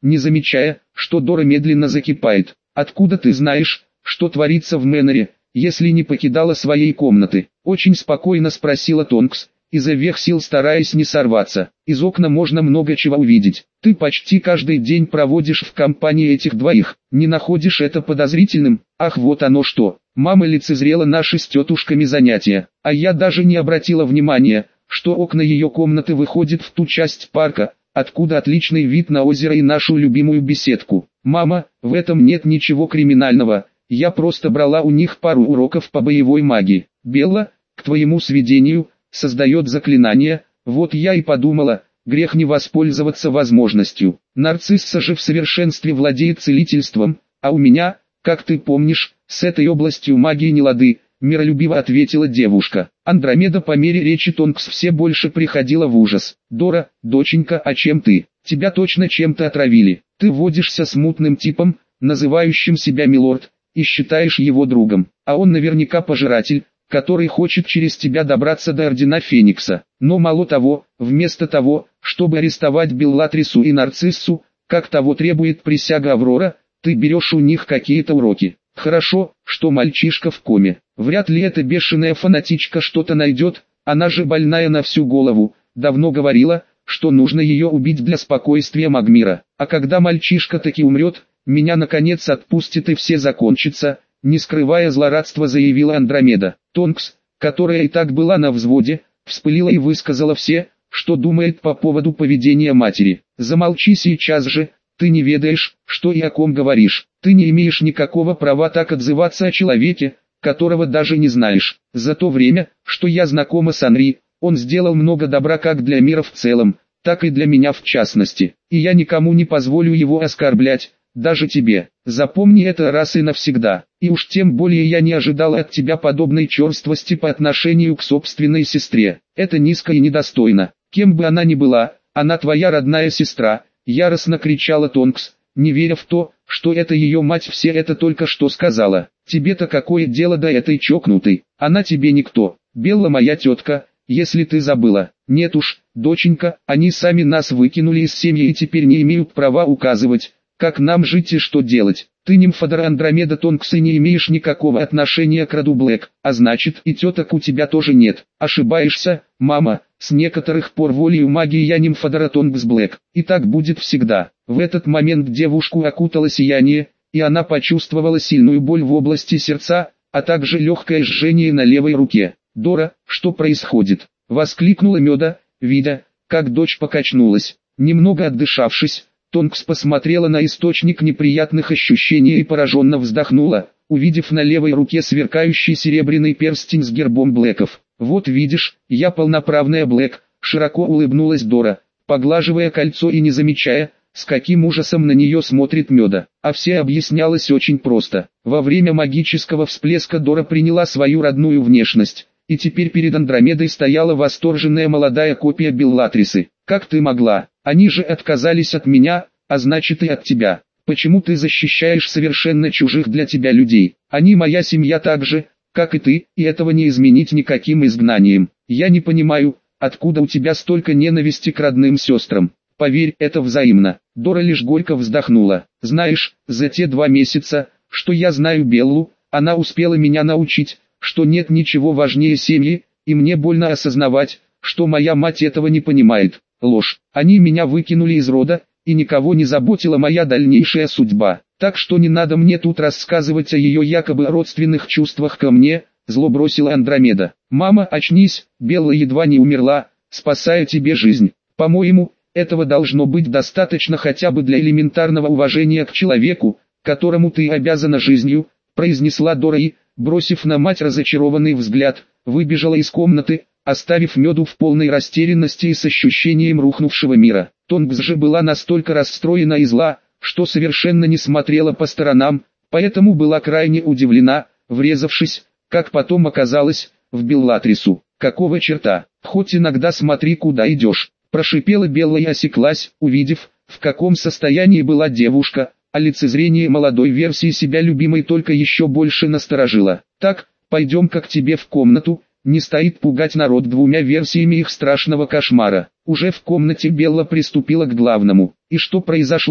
не замечая, что Дора медленно закипает. «Откуда ты знаешь, что творится в Мэноре, если не покидала своей комнаты?» Очень спокойно спросила Тонкс, изо всех сил стараясь не сорваться. «Из окна можно много чего увидеть. Ты почти каждый день проводишь в компании этих двоих. Не находишь это подозрительным? Ах, вот оно что. Мама лицезрела наши с тетушками занятия, а я даже не обратила внимания, что окна ее комнаты выходят в ту часть парка, откуда отличный вид на озеро и нашу любимую беседку. Мама, в этом нет ничего криминального, я просто брала у них пару уроков по боевой магии. Белла, к твоему сведению, создает заклинания, вот я и подумала, грех не воспользоваться возможностью. Нарцисса же в совершенстве владеет целительством, а у меня, как ты помнишь, с этой областью магии не лады», — миролюбиво ответила девушка. Андромеда по мере речи Тонкс все больше приходила в ужас. «Дора, доченька, а чем ты? Тебя точно чем-то отравили. Ты водишься с мутным типом, называющим себя Милорд, и считаешь его другом, а он наверняка пожиратель, который хочет через тебя добраться до Ордена Феникса. Но мало того, вместо того, чтобы арестовать Беллатрису и Нарциссу, как того требует присяга Аврора, ты берешь у них какие-то уроки. Хорошо, что мальчишка в коме. Вряд ли эта бешеная фанатичка что-то найдет, она же больная на всю голову. Давно говорила, что нужно ее убить для спокойствия Магмира. А когда мальчишка таки умрет, меня наконец отпустит и все закончится», — не скрывая злорадства заявила Андромеда. Тонкс, которая и так была на взводе, вспылила и высказала все, что думает по поводу поведения матери. «Замолчи сейчас же, ты не ведаешь, что и о ком говоришь. Ты не имеешь никакого права так отзываться о человеке, которого даже не знаешь. За то время, что я знакома с Анри, он сделал много добра как для мира в целом, так и для меня в частности. И я никому не позволю его оскорблять, даже тебе. Запомни это раз и навсегда. И уж тем более я не ожидал от тебя подобной черствости по отношению к собственной сестре. Это низко и недостойно. Кем бы она ни была, она твоя родная сестра», — яростно кричала Тонкс, не веря в то, что это ее мать все это только что сказала. «Тебе-то какое дело до этой чокнутой? Она тебе никто. Белла моя тетка, если ты забыла. Нет уж, доченька, они сами нас выкинули из семьи и теперь не имеют права указывать, как нам жить и что делать. Ты, нимфодора Андромеда Тонкс, и не имеешь никакого отношения к роду Блэк, а значит и теток у тебя тоже нет. Ошибаешься, мама, с некоторых пор волею магии я нимфодора Тонкс Блэк, и так будет всегда». В этот момент девушку окутало сияние, и она почувствовала сильную боль в области сердца, а также легкое жжение на левой руке. «Дора, что происходит?» — воскликнула Меда, видя, как дочь покачнулась. Немного отдышавшись, Тонкс посмотрела на источник неприятных ощущений и пораженно вздохнула, увидев на левой руке сверкающий серебряный перстень с гербом Блэков. «Вот видишь, я полноправная Блэк», — широко улыбнулась Дора, поглаживая кольцо и не замечая, с каким ужасом на нее смотрит Меда. А все объяснялось очень просто. Во время магического всплеска Дора приняла свою родную внешность, и теперь перед Андромедой стояла восторженная молодая копия Беллатрисы. «Как ты могла? Они же отказались от меня, а значит и от тебя. Почему ты защищаешь совершенно чужих для тебя людей? Они моя семья так же, как и ты, и этого не изменить никаким изгнанием. Я не понимаю, откуда у тебя столько ненависти к родным сестрам. Поверь, это взаимно». Дора лишь горько вздохнула. «Знаешь, за те два месяца, что я знаю Беллу, она успела меня научить, что нет ничего важнее семьи, и мне больно осознавать, что моя мать этого не понимает. Ложь. Они меня выкинули из рода, и никого не заботила моя дальнейшая судьба. Так что не надо мне тут рассказывать о ее якобы родственных чувствах ко мне», — зло бросила Андромеда. «Мама, очнись, Белла едва не умерла, спасая тебе жизнь. По-моему, этого должно быть достаточно хотя бы для элементарного уважения к человеку, которому ты обязана жизнью», — произнесла Дора и, бросив на мать разочарованный взгляд, выбежала из комнаты, оставив Меду в полной растерянности и с ощущением рухнувшего мира. Тонкс же была настолько расстроена и зла, что совершенно не смотрела по сторонам, поэтому была крайне удивлена, врезавшись, как потом оказалось, в Беллатрису. «Какого черта? Хоть иногда смотри, куда идешь», — прошипела Белла и осеклась, увидев, в каком состоянии была девушка, а лицезрение молодой версии себя любимой только еще больше насторожило. «Так, пойдем-ка к тебе в комнату», — не стоит пугать народ двумя версиями их страшного кошмара. Уже в комнате Белла приступила к главному. «И что произошло?»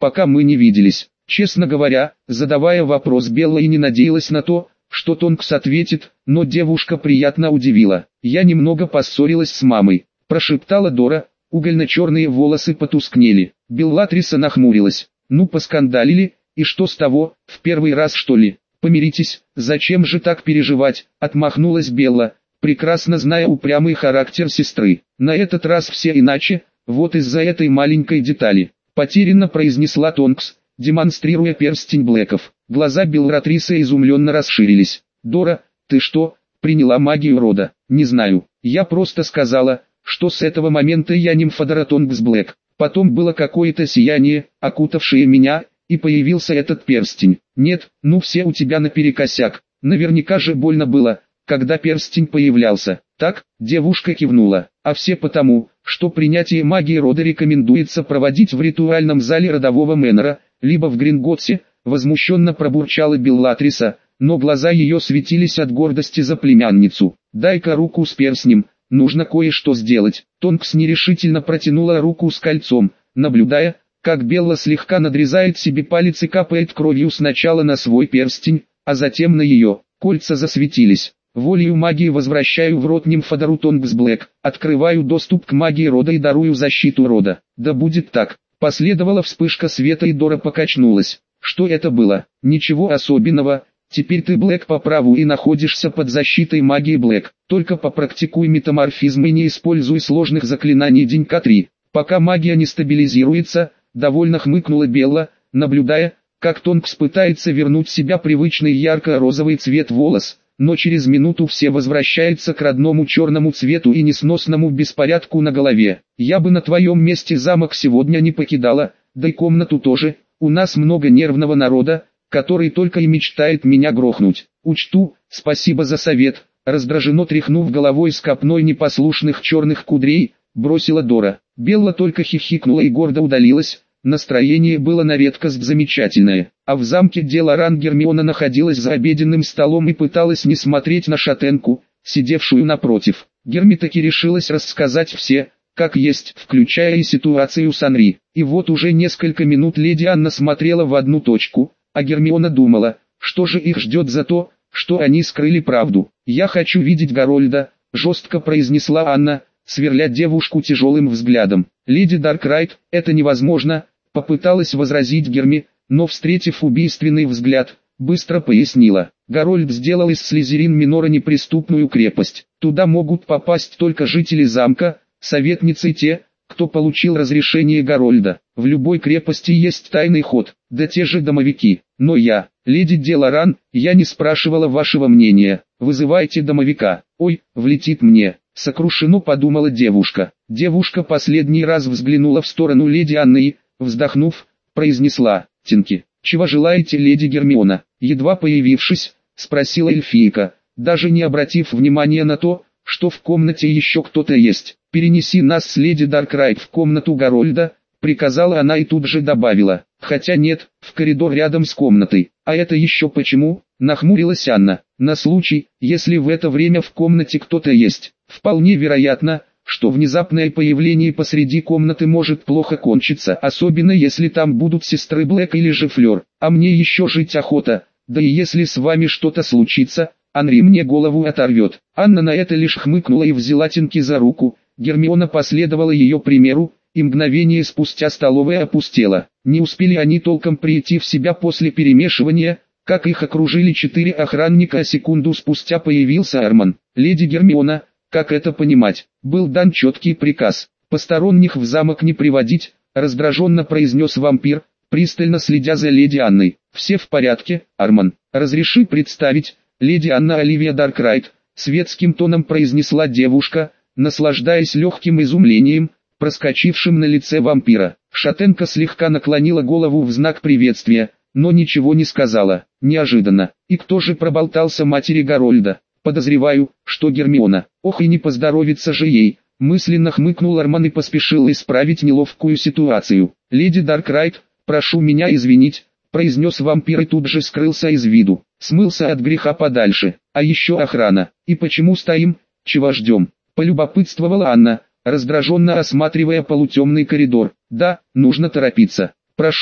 пока мы не виделись. Честно говоря, задавая вопрос, Белла и не надеялась на то, что Тонкс ответит, но девушка приятно удивила. «Я немного поссорилась с мамой», – прошептала Дора, угольно-черные волосы потускнели. Беллатриса нахмурилась. «Ну поскандалили, и что с того, в первый раз что ли? Помиритесь, зачем же так переживать?» – отмахнулась Белла, прекрасно зная упрямый характер сестры. «На этот раз все иначе, вот из-за этой маленькой детали», – потерянно произнесла Тонкс, демонстрируя перстень Блэков. Глаза Беллатрисы изумленно расширились. «Дора, ты что, приняла магию рода?» «Не знаю, я просто сказала, что с этого момента я нимфа Дора Тонкс Блэк. Потом было какое-то сияние, окутавшее меня, и появился этот перстень. Нет, ну все у тебя наперекосяк, наверняка же больно было, когда перстень появлялся». Так, девушка кивнула. «А все потому, что принятие магии рода рекомендуется проводить в ритуальном зале родового Мэннера, либо в Гринготсе», возмущенно пробурчала Беллатриса, но глаза ее светились от гордости за племянницу. «Дай-ка руку с перстнем, нужно кое-что сделать». Тонкс нерешительно протянула руку с кольцом, наблюдая, как Белла слегка надрезает себе палец и капает кровью сначала на свой перстень, а затем на ее. Кольца засветились. «Волею магии возвращаю в род нимфа Дору Тонкс Блэк, открываю доступ к магии рода и дарую защиту рода». «Да будет так». Последовала вспышка света и Дора покачнулась. «Что это было?» «Ничего особенного. Теперь ты Блэк по праву и находишься под защитой магии Блэк. Только попрактикуй метаморфизм и не используй сложных заклинаний денька три, пока магия не стабилизируется», довольно хмыкнула Белла, наблюдая, как Тонкс пытается вернуть в себя привычный ярко-розовый цвет волос, но через минуту все возвращается к родному черному цвету и несносному беспорядку на голове. «Я бы на твоем месте замок сегодня не покидала, да и комнату тоже. У нас много нервного народа, который только и мечтает меня грохнуть». «Учту, спасибо за совет», раздраженно тряхнув головой с копной непослушных черных кудрей, бросила Дора. Белла только хихикнула и гордо удалилась. Настроение было на редкость замечательное, а в замке Деларан Гермиона находилась за обеденным столом и пыталась не смотреть на шатенку, сидевшую напротив. Герми таки решилась рассказать все, как есть, включая и ситуацию с Анри. И вот уже несколько минут леди Анна смотрела в одну точку, а Гермиона думала, что же их ждет за то, что они скрыли правду. «Я хочу видеть Гарольда», — жестко произнесла Анна, сверля девушку тяжелым взглядом. «Леди Даркрайт, это невозможно», — попыталась возразить Герми, но, встретив убийственный взгляд, быстро пояснила. «Гарольд сделал из Слизерин Минора неприступную крепость. Туда могут попасть только жители замка, советницы и те, кто получил разрешение Гарольда. В любой крепости есть тайный ход, да те же домовики. Но я, леди Деларан, я не спрашивала вашего мнения. Вызывайте домовика». «Ой, влетит мне», — сокрушенно подумала девушка. Девушка последний раз взглянула в сторону леди Анны и, вздохнув, произнесла: «Тинки, чего желаете, леди Гермиона?» Едва появившись, спросила эльфийка, даже не обратив внимания на то, что в комнате еще кто-то есть. «Перенеси нас с леди Даркрайт в комнату Гарольда», — приказала она и тут же добавила: «Хотя нет, в коридор рядом с комнатой». «А это еще почему?» — нахмурилась Анна. «На случай, если в это время в комнате кто-то есть. Вполне вероятно, что внезапное появление посреди комнаты может плохо кончиться, особенно если там будут сестры Блэк или же Флёр. А мне еще жить охота, да и если с вами что-то случится, Анри мне голову оторвет». Анна на это лишь хмыкнула и взяла Тинки за руку. Гермиона последовала ее примеру, и мгновение спустя столовая опустела. Не успели они толком прийти в себя после перемешивания, как их окружили четыре охранника, а секунду спустя появился Арман. «Леди Гермиона, как это понимать?» Был дан четкий приказ: посторонних в замок не приводить, раздраженно произнес вампир, пристально следя за леди Анной. «Все в порядке, Арман? Разреши представить, леди Анна Оливия Даркрайт», светским тоном произнесла девушка, наслаждаясь легким изумлением, проскочившим на лице вампира. Шатенка слегка наклонила голову в знак приветствия, но ничего не сказала. Неожиданно. «И кто же проболтался матери Гарольда?» «Подозреваю, что Гермиона». «Ох, и не поздоровится же ей», мысленно хмыкнул Арман и поспешил исправить неловкую ситуацию. «Леди Даркрайт, прошу меня извинить», произнес вампир и тут же скрылся из виду. Смылся от греха подальше. «А еще охрана. И почему стоим? Чего ждем?» полюбопытствовала Анна, раздраженно осматривая полутемный коридор. «Да, нужно торопиться. Прошу,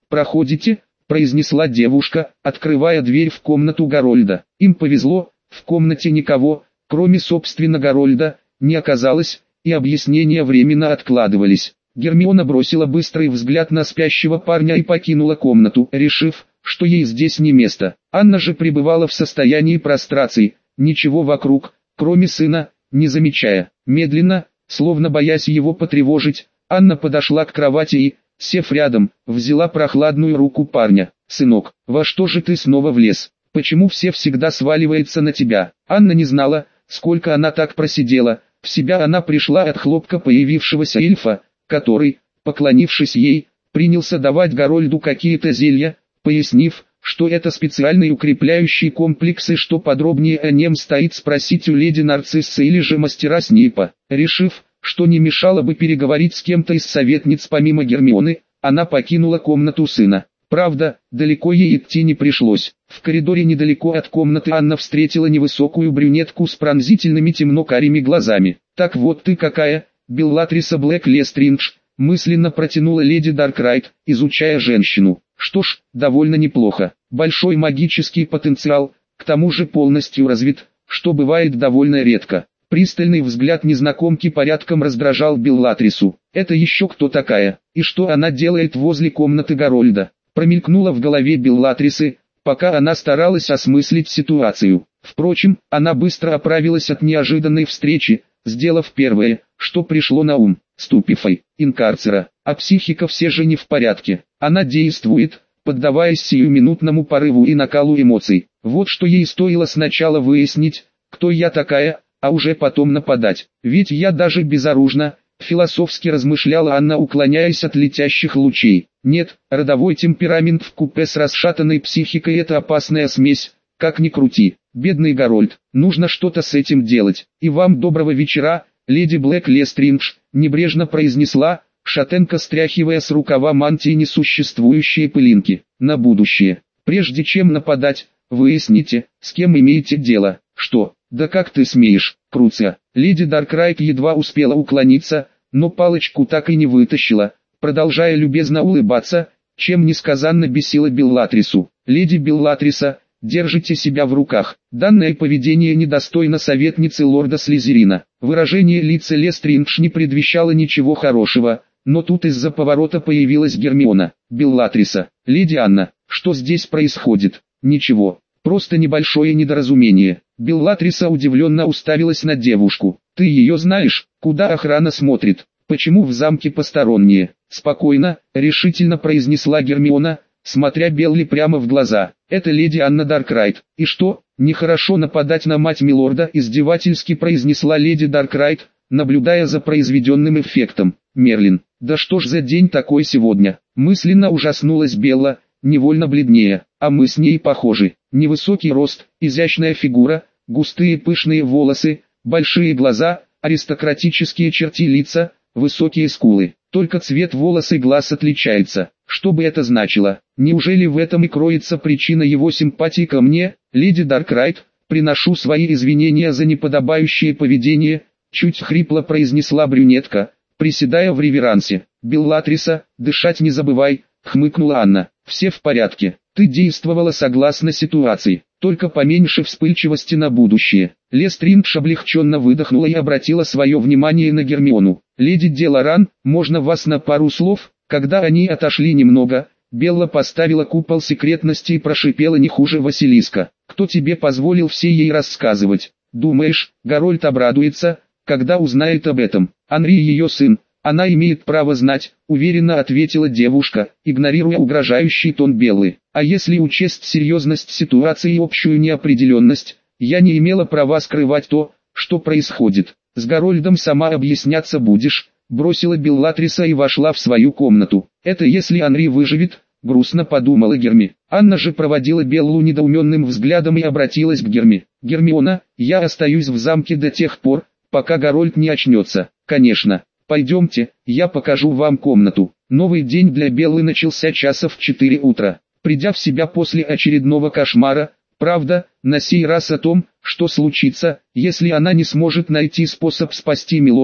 «Проходите», — произнесла девушка, открывая дверь в комнату Гарольда. Им повезло, в комнате никого, кроме собственно Гарольда, не оказалось, и объяснения временно откладывались. Гермиона бросила быстрый взгляд на спящего парня и покинула комнату, решив, что ей здесь не место. Анна же пребывала в состоянии прострации, ничего вокруг, кроме сына, не замечая. Медленно, словно боясь его потревожить, Анна подошла к кровати и, сев рядом, взяла прохладную руку парня. «Сынок, во что же ты снова влез? Почему все всегда сваливается на тебя?» Анна не знала, сколько она так просидела. В себя она пришла от хлопка появившегося эльфа, который, поклонившись ей, принялся давать Гарольду какие-то зелья, пояснив, что это специальные укрепляющие комплексы, что подробнее о нем стоит спросить у леди Нарциссы или же мастера Снейпа. Решив, что не мешало бы переговорить с кем-то из советниц помимо Гермионы, она покинула комнату сына. Правда, далеко ей идти не пришлось. В коридоре недалеко от комнаты Анна встретила невысокую брюнетку с пронзительными темно-карими глазами. «Так вот ты какая, Беллатриса Блэк Лестриндж», мысленно протянула леди Даркрайт, изучая женщину. Что ж, довольно неплохо. Большой магический потенциал, к тому же полностью развит, что бывает довольно редко. Пристальный взгляд незнакомки порядком раздражал Беллатрису. Это еще кто такая, и что она делает возле комнаты Гарольда? Промелькнула в голове Беллатрисы, пока она старалась осмыслить ситуацию. Впрочем, она быстро оправилась от неожиданной встречи, сделав первое, что пришло на ум. Ступифай, инкарцера, а психика все же не в порядке. Она действует, поддаваясь сиюминутному порыву и накалу эмоций. Вот что ей стоило сначала выяснить, кто я такая, а уже потом нападать. Ведь я даже безоружна, философски размышляла Анна, уклоняясь от летящих лучей. Нет, родовой темперамент вкупе с расшатанной психикой — это опасная смесь, как ни крути. Бедный Гарольд, нужно что-то с этим делать. И вам доброго вечера, леди Блэк Лестриндж, небрежно произнесла шатенка, стряхивая с рукава мантии несуществующие пылинки. На будущее, прежде чем нападать, выясните, с кем имеете дело. Что? Да как ты смеешь, Круция? Леди Даркрайт едва успела уклониться, но палочку так и не вытащила, продолжая любезно улыбаться, чем несказанно бесила Беллатрису. Леди Беллатриса, держите себя в руках. Данное поведение недостойно советницы лорда Слизерина. Выражение лица Лестриндж не предвещало ничего хорошего, но тут из-за поворота появилась Гермиона. Беллатриса, леди Анна, что здесь происходит? Ничего, просто небольшое недоразумение. Беллатриса удивленно уставилась на девушку. Ты ее знаешь? Куда охрана смотрит? Почему в замке посторонние? Спокойно, решительно произнесла Гермиона, смотря Белли прямо в глаза. Это леди Анна Даркрайт. И что, нехорошо нападать на мать милорда? Издевательски произнесла леди Даркрайт, наблюдая за произведенным эффектом. Мерлин, да что ж за день такой сегодня? Мысленно ужаснулась Белла, невольно бледнее. А мы с ней похожи. Невысокий рост, изящная фигура, густые пышные волосы, большие глаза, аристократические черты лица, высокие скулы. Только цвет волос и глаз отличается. Что бы это значило? Неужели в этом и кроется причина его симпатии ко мне? Леди Даркрайт, приношу свои извинения за неподобающее поведение, чуть хрипло произнесла брюнетка, приседая в реверансе. Беллатриса, дышать не забывай, хмыкнула Анна. Все в порядке. Ты действовала согласно ситуации, только поменьше вспыльчивости на будущее. Лестриндж облегченно выдохнула и обратила свое внимание на Гермиону. Леди Деларан, можно вас на пару слов? Когда они отошли немного, Белла поставила купол секретности и прошипела не хуже Василиска. Кто тебе позволил все ей рассказывать? Думаешь, Гарольд обрадуется, когда узнает об этом? Анри ее сын. Она имеет право знать, уверенно ответила девушка, игнорируя угрожающий тон Беллы. А если учесть серьезность ситуации и общую неопределенность, я не имела права скрывать то, что происходит. С Гарольдом сама объясняться будешь, бросила Беллатриса и вошла в свою комнату. Это если Анри выживет, грустно подумала Герми. Анна же проводила Беллу недоуменным взглядом и обратилась к Герми. Гермиона, я остаюсь в замке до тех пор, пока Гарольд не очнется. Конечно. Пойдемте, я покажу вам комнату. Новый день для Беллы начался часа в четыре утра. Придя в себя после очередного кошмара, правда, на сей раз о том, что случится, если она не сможет найти способ спасти милорда,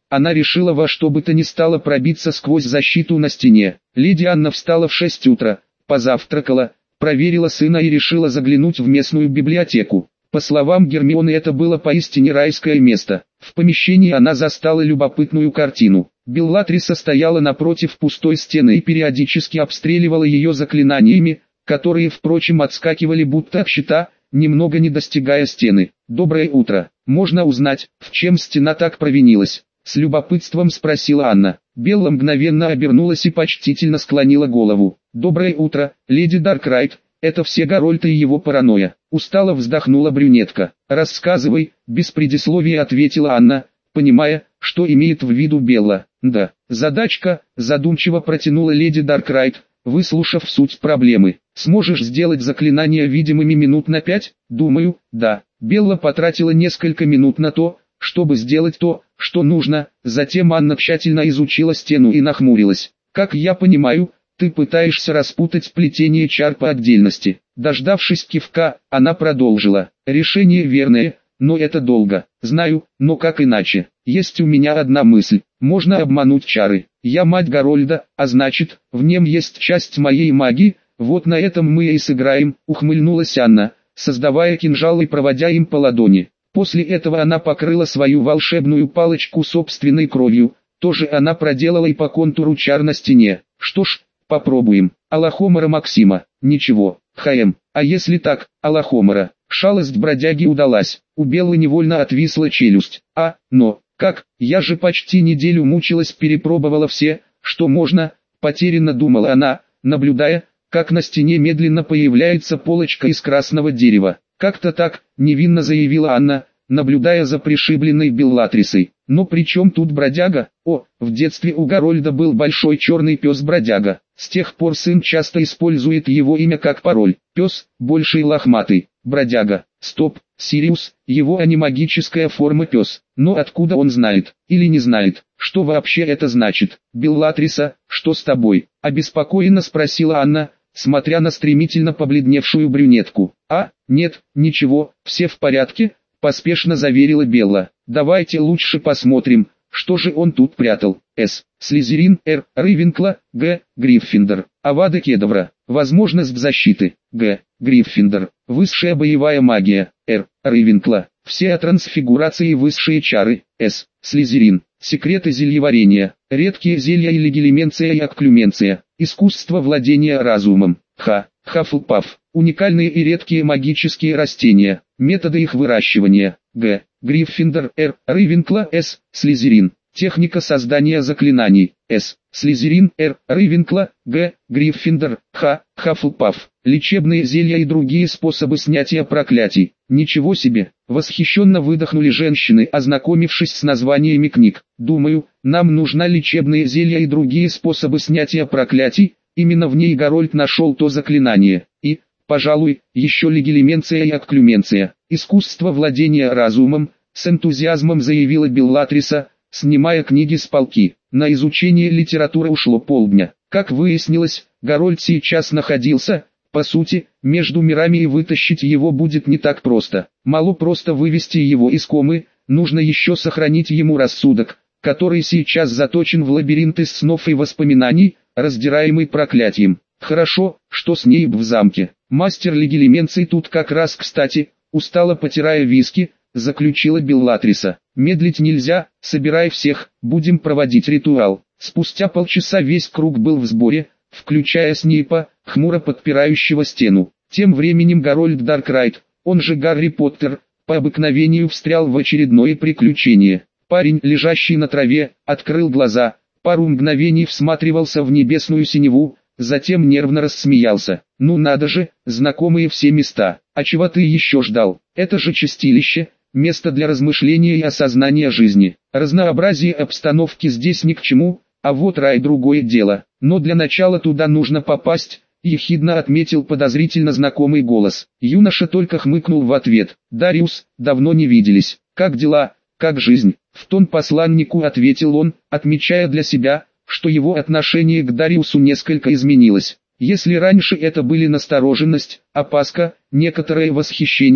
Она решила во что бы то ни стало пробиться сквозь защиту на стене. Леди Анна встала в шесть утра, позавтракала, проверила сына и решила заглянуть в местную библиотеку. По словам Гермионы, это было поистине райское место. В помещении она застала любопытную картину. Беллатриса стояла напротив пустой стены и периодически обстреливала ее заклинаниями, которые, впрочем, отскакивали будто от щита, немного не достигая стены. «Доброе утро. Можно узнать, в чем стена так провинилась?» С любопытством спросила Анна. Белла мгновенно обернулась и почтительно склонила голову. «Доброе утро, леди Даркрайт. Это все Гарольд и его паранойя». Устало вздохнула брюнетка. «Рассказывай», — без предисловия ответила Анна, понимая, что имеет в виду Белла. «Да, задачка», — задумчиво протянула леди Даркрайт, выслушав суть проблемы. «Сможешь сделать заклинания видимыми минут на пять?» «Думаю, да». Белла потратила несколько минут на то, чтобы сделать то, что нужно. Затем Анна тщательно изучила стену и нахмурилась. «Как я понимаю, ты пытаешься распутать плетение чар по отдельности». Дождавшись кивка, она продолжила. «Решение верное, но это долго. Знаю, но как иначе? Есть у меня одна мысль. Можно обмануть чары. Я мать Гарольда, а значит, в нем есть часть моей магии. Вот на этом мы и сыграем», — ухмыльнулась Анна, создавая кинжал и проводя им по ладони. После этого она покрыла свою волшебную палочку собственной кровью. Тоже она проделала и по контуру чар на стене. «Что ж, попробуем. Алахомора Максима». «Ничего, Хаэм, а если так, Алахомора?» Шалость бродяги удалась. У Беллы невольно отвисла челюсть. «А, но, как, я же почти неделю мучилась, перепробовала все, что можно», потерянно думала она, наблюдая, как на стене медленно появляется полочка из красного дерева. «Как-то так», — невинно заявила Анна, наблюдая за пришибленной Беллатрисой. «Но при чем тут бродяга? О, в детстве у Гарольда был большой черный пес-бродяга. С тех пор сын часто использует его имя как пароль. Пес, больший лохматый, бродяга. Стоп, Сириус, его анимагическая форма пес. Но откуда он знает, или не знает, что вообще это значит? Беллатриса, что с тобой?» Обеспокоенно спросила Анна, смотря на стремительно побледневшую брюнетку. «А, нет, ничего, все в порядке», — поспешно заверила Белла. «Давайте лучше посмотрим, что же он тут прятал». С. Слизерин, Р. Рейвенкла, Г. Гриффиндор. Авада Кедавра. Возможность защиты. Г. Гриффиндор. Высшая боевая магия. Р. Рейвенкла. Все трансфигурации высшие чары. С. Слизерин. Секреты зельеварения. Редкие зелья и легилименция и акклюменция. Искусство владения разумом. Х. Хафлпаф. Уникальные и редкие магические растения. Методы их выращивания. Г. Гриффиндор. Р. Рейвенкла. С. Слизерин. Техника создания заклинаний. С. Слизерин. Р. Рейвенкла. Г. Гриффиндор. Х. Хафлпаф. Лечебные зелья и другие способы снятия проклятий. Ничего себе! Восхищенно выдохнули женщины, ознакомившись с названиями книг. «Думаю, нам нужна лечебные зелья и другие способы снятия проклятий». Именно в ней Гарольд нашел то заклинание. И, пожалуй, еще легилименция и акклюменция. Искусство владения разумом, с энтузиазмом заявила Беллатриса, снимая книги с полки. На изучение литературы ушло полдня. Как выяснилось, Гарольд сейчас находился, по сути, между мирами, и вытащить его будет не так просто. Мало просто вывести его из комы, нужно еще сохранить ему рассудок, который сейчас заточен в лабиринт из снов и воспоминаний, раздираемый проклятием. Хорошо, что с ней в замке. Мастер легилименции тут как раз кстати, устало потирая виски, заключила Беллатриса. «Медлить нельзя, собирай всех, будем проводить ритуал». Спустя полчаса весь круг был в сборе, включая Снейпа, хмуро подпирающего стену. Тем временем Гарольд Даркрайт, он же Гарри Поттер, по обыкновению встрял в очередное приключение. Парень, лежащий на траве, открыл глаза, пару мгновений всматривался в небесную синеву, затем нервно рассмеялся. «Ну надо же, знакомые все места, а чего ты еще ждал? Это же чистилище, место для размышления и осознания жизни. Разнообразие обстановки здесь ни к чему, а вот рай другое дело, но для начала туда нужно попасть», — ехидно отметил подозрительно знакомый голос. Юноша только хмыкнул в ответ. «Дариус, давно не виделись. Как дела, как жизнь?» В тон посланнику ответил он, отмечая для себя, что его отношение к Дариусу несколько изменилось. Если раньше это были настороженность, опаска, некоторое восхищение,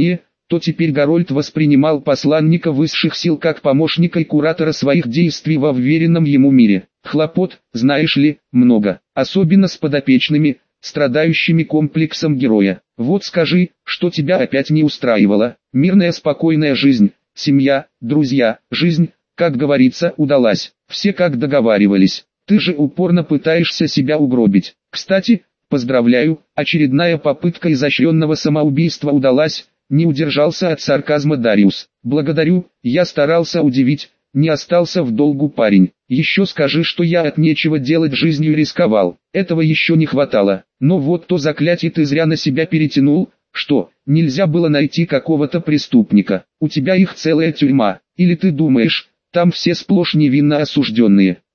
то теперь Гарольд воспринимал посланника высших сил как помощника и куратора своих действий во вверенном ему мире. Хлопот, знаешь ли, много, особенно с подопечными, страдающими комплексом героя. Вот скажи, что тебя опять не устраивало? Мирная спокойная жизнь, семья, друзья, жизнь, как говорится, удалась. Все как договаривались. Ты же упорно пытаешься себя угробить. Кстати, поздравляю, очередная попытка изощренного самоубийства удалась. Не удержался от сарказма Дариус. Благодарю, я старался удивить, не остался в долгу парень. Еще скажи, что я от нечего делать жизнью рисковал. Этого еще не хватало. Но вот то заклятие ты зря на себя перетянул. Что, нельзя было найти какого-то преступника? У тебя их целая тюрьма. Или ты думаешь, там все сплошь невинно осужденные?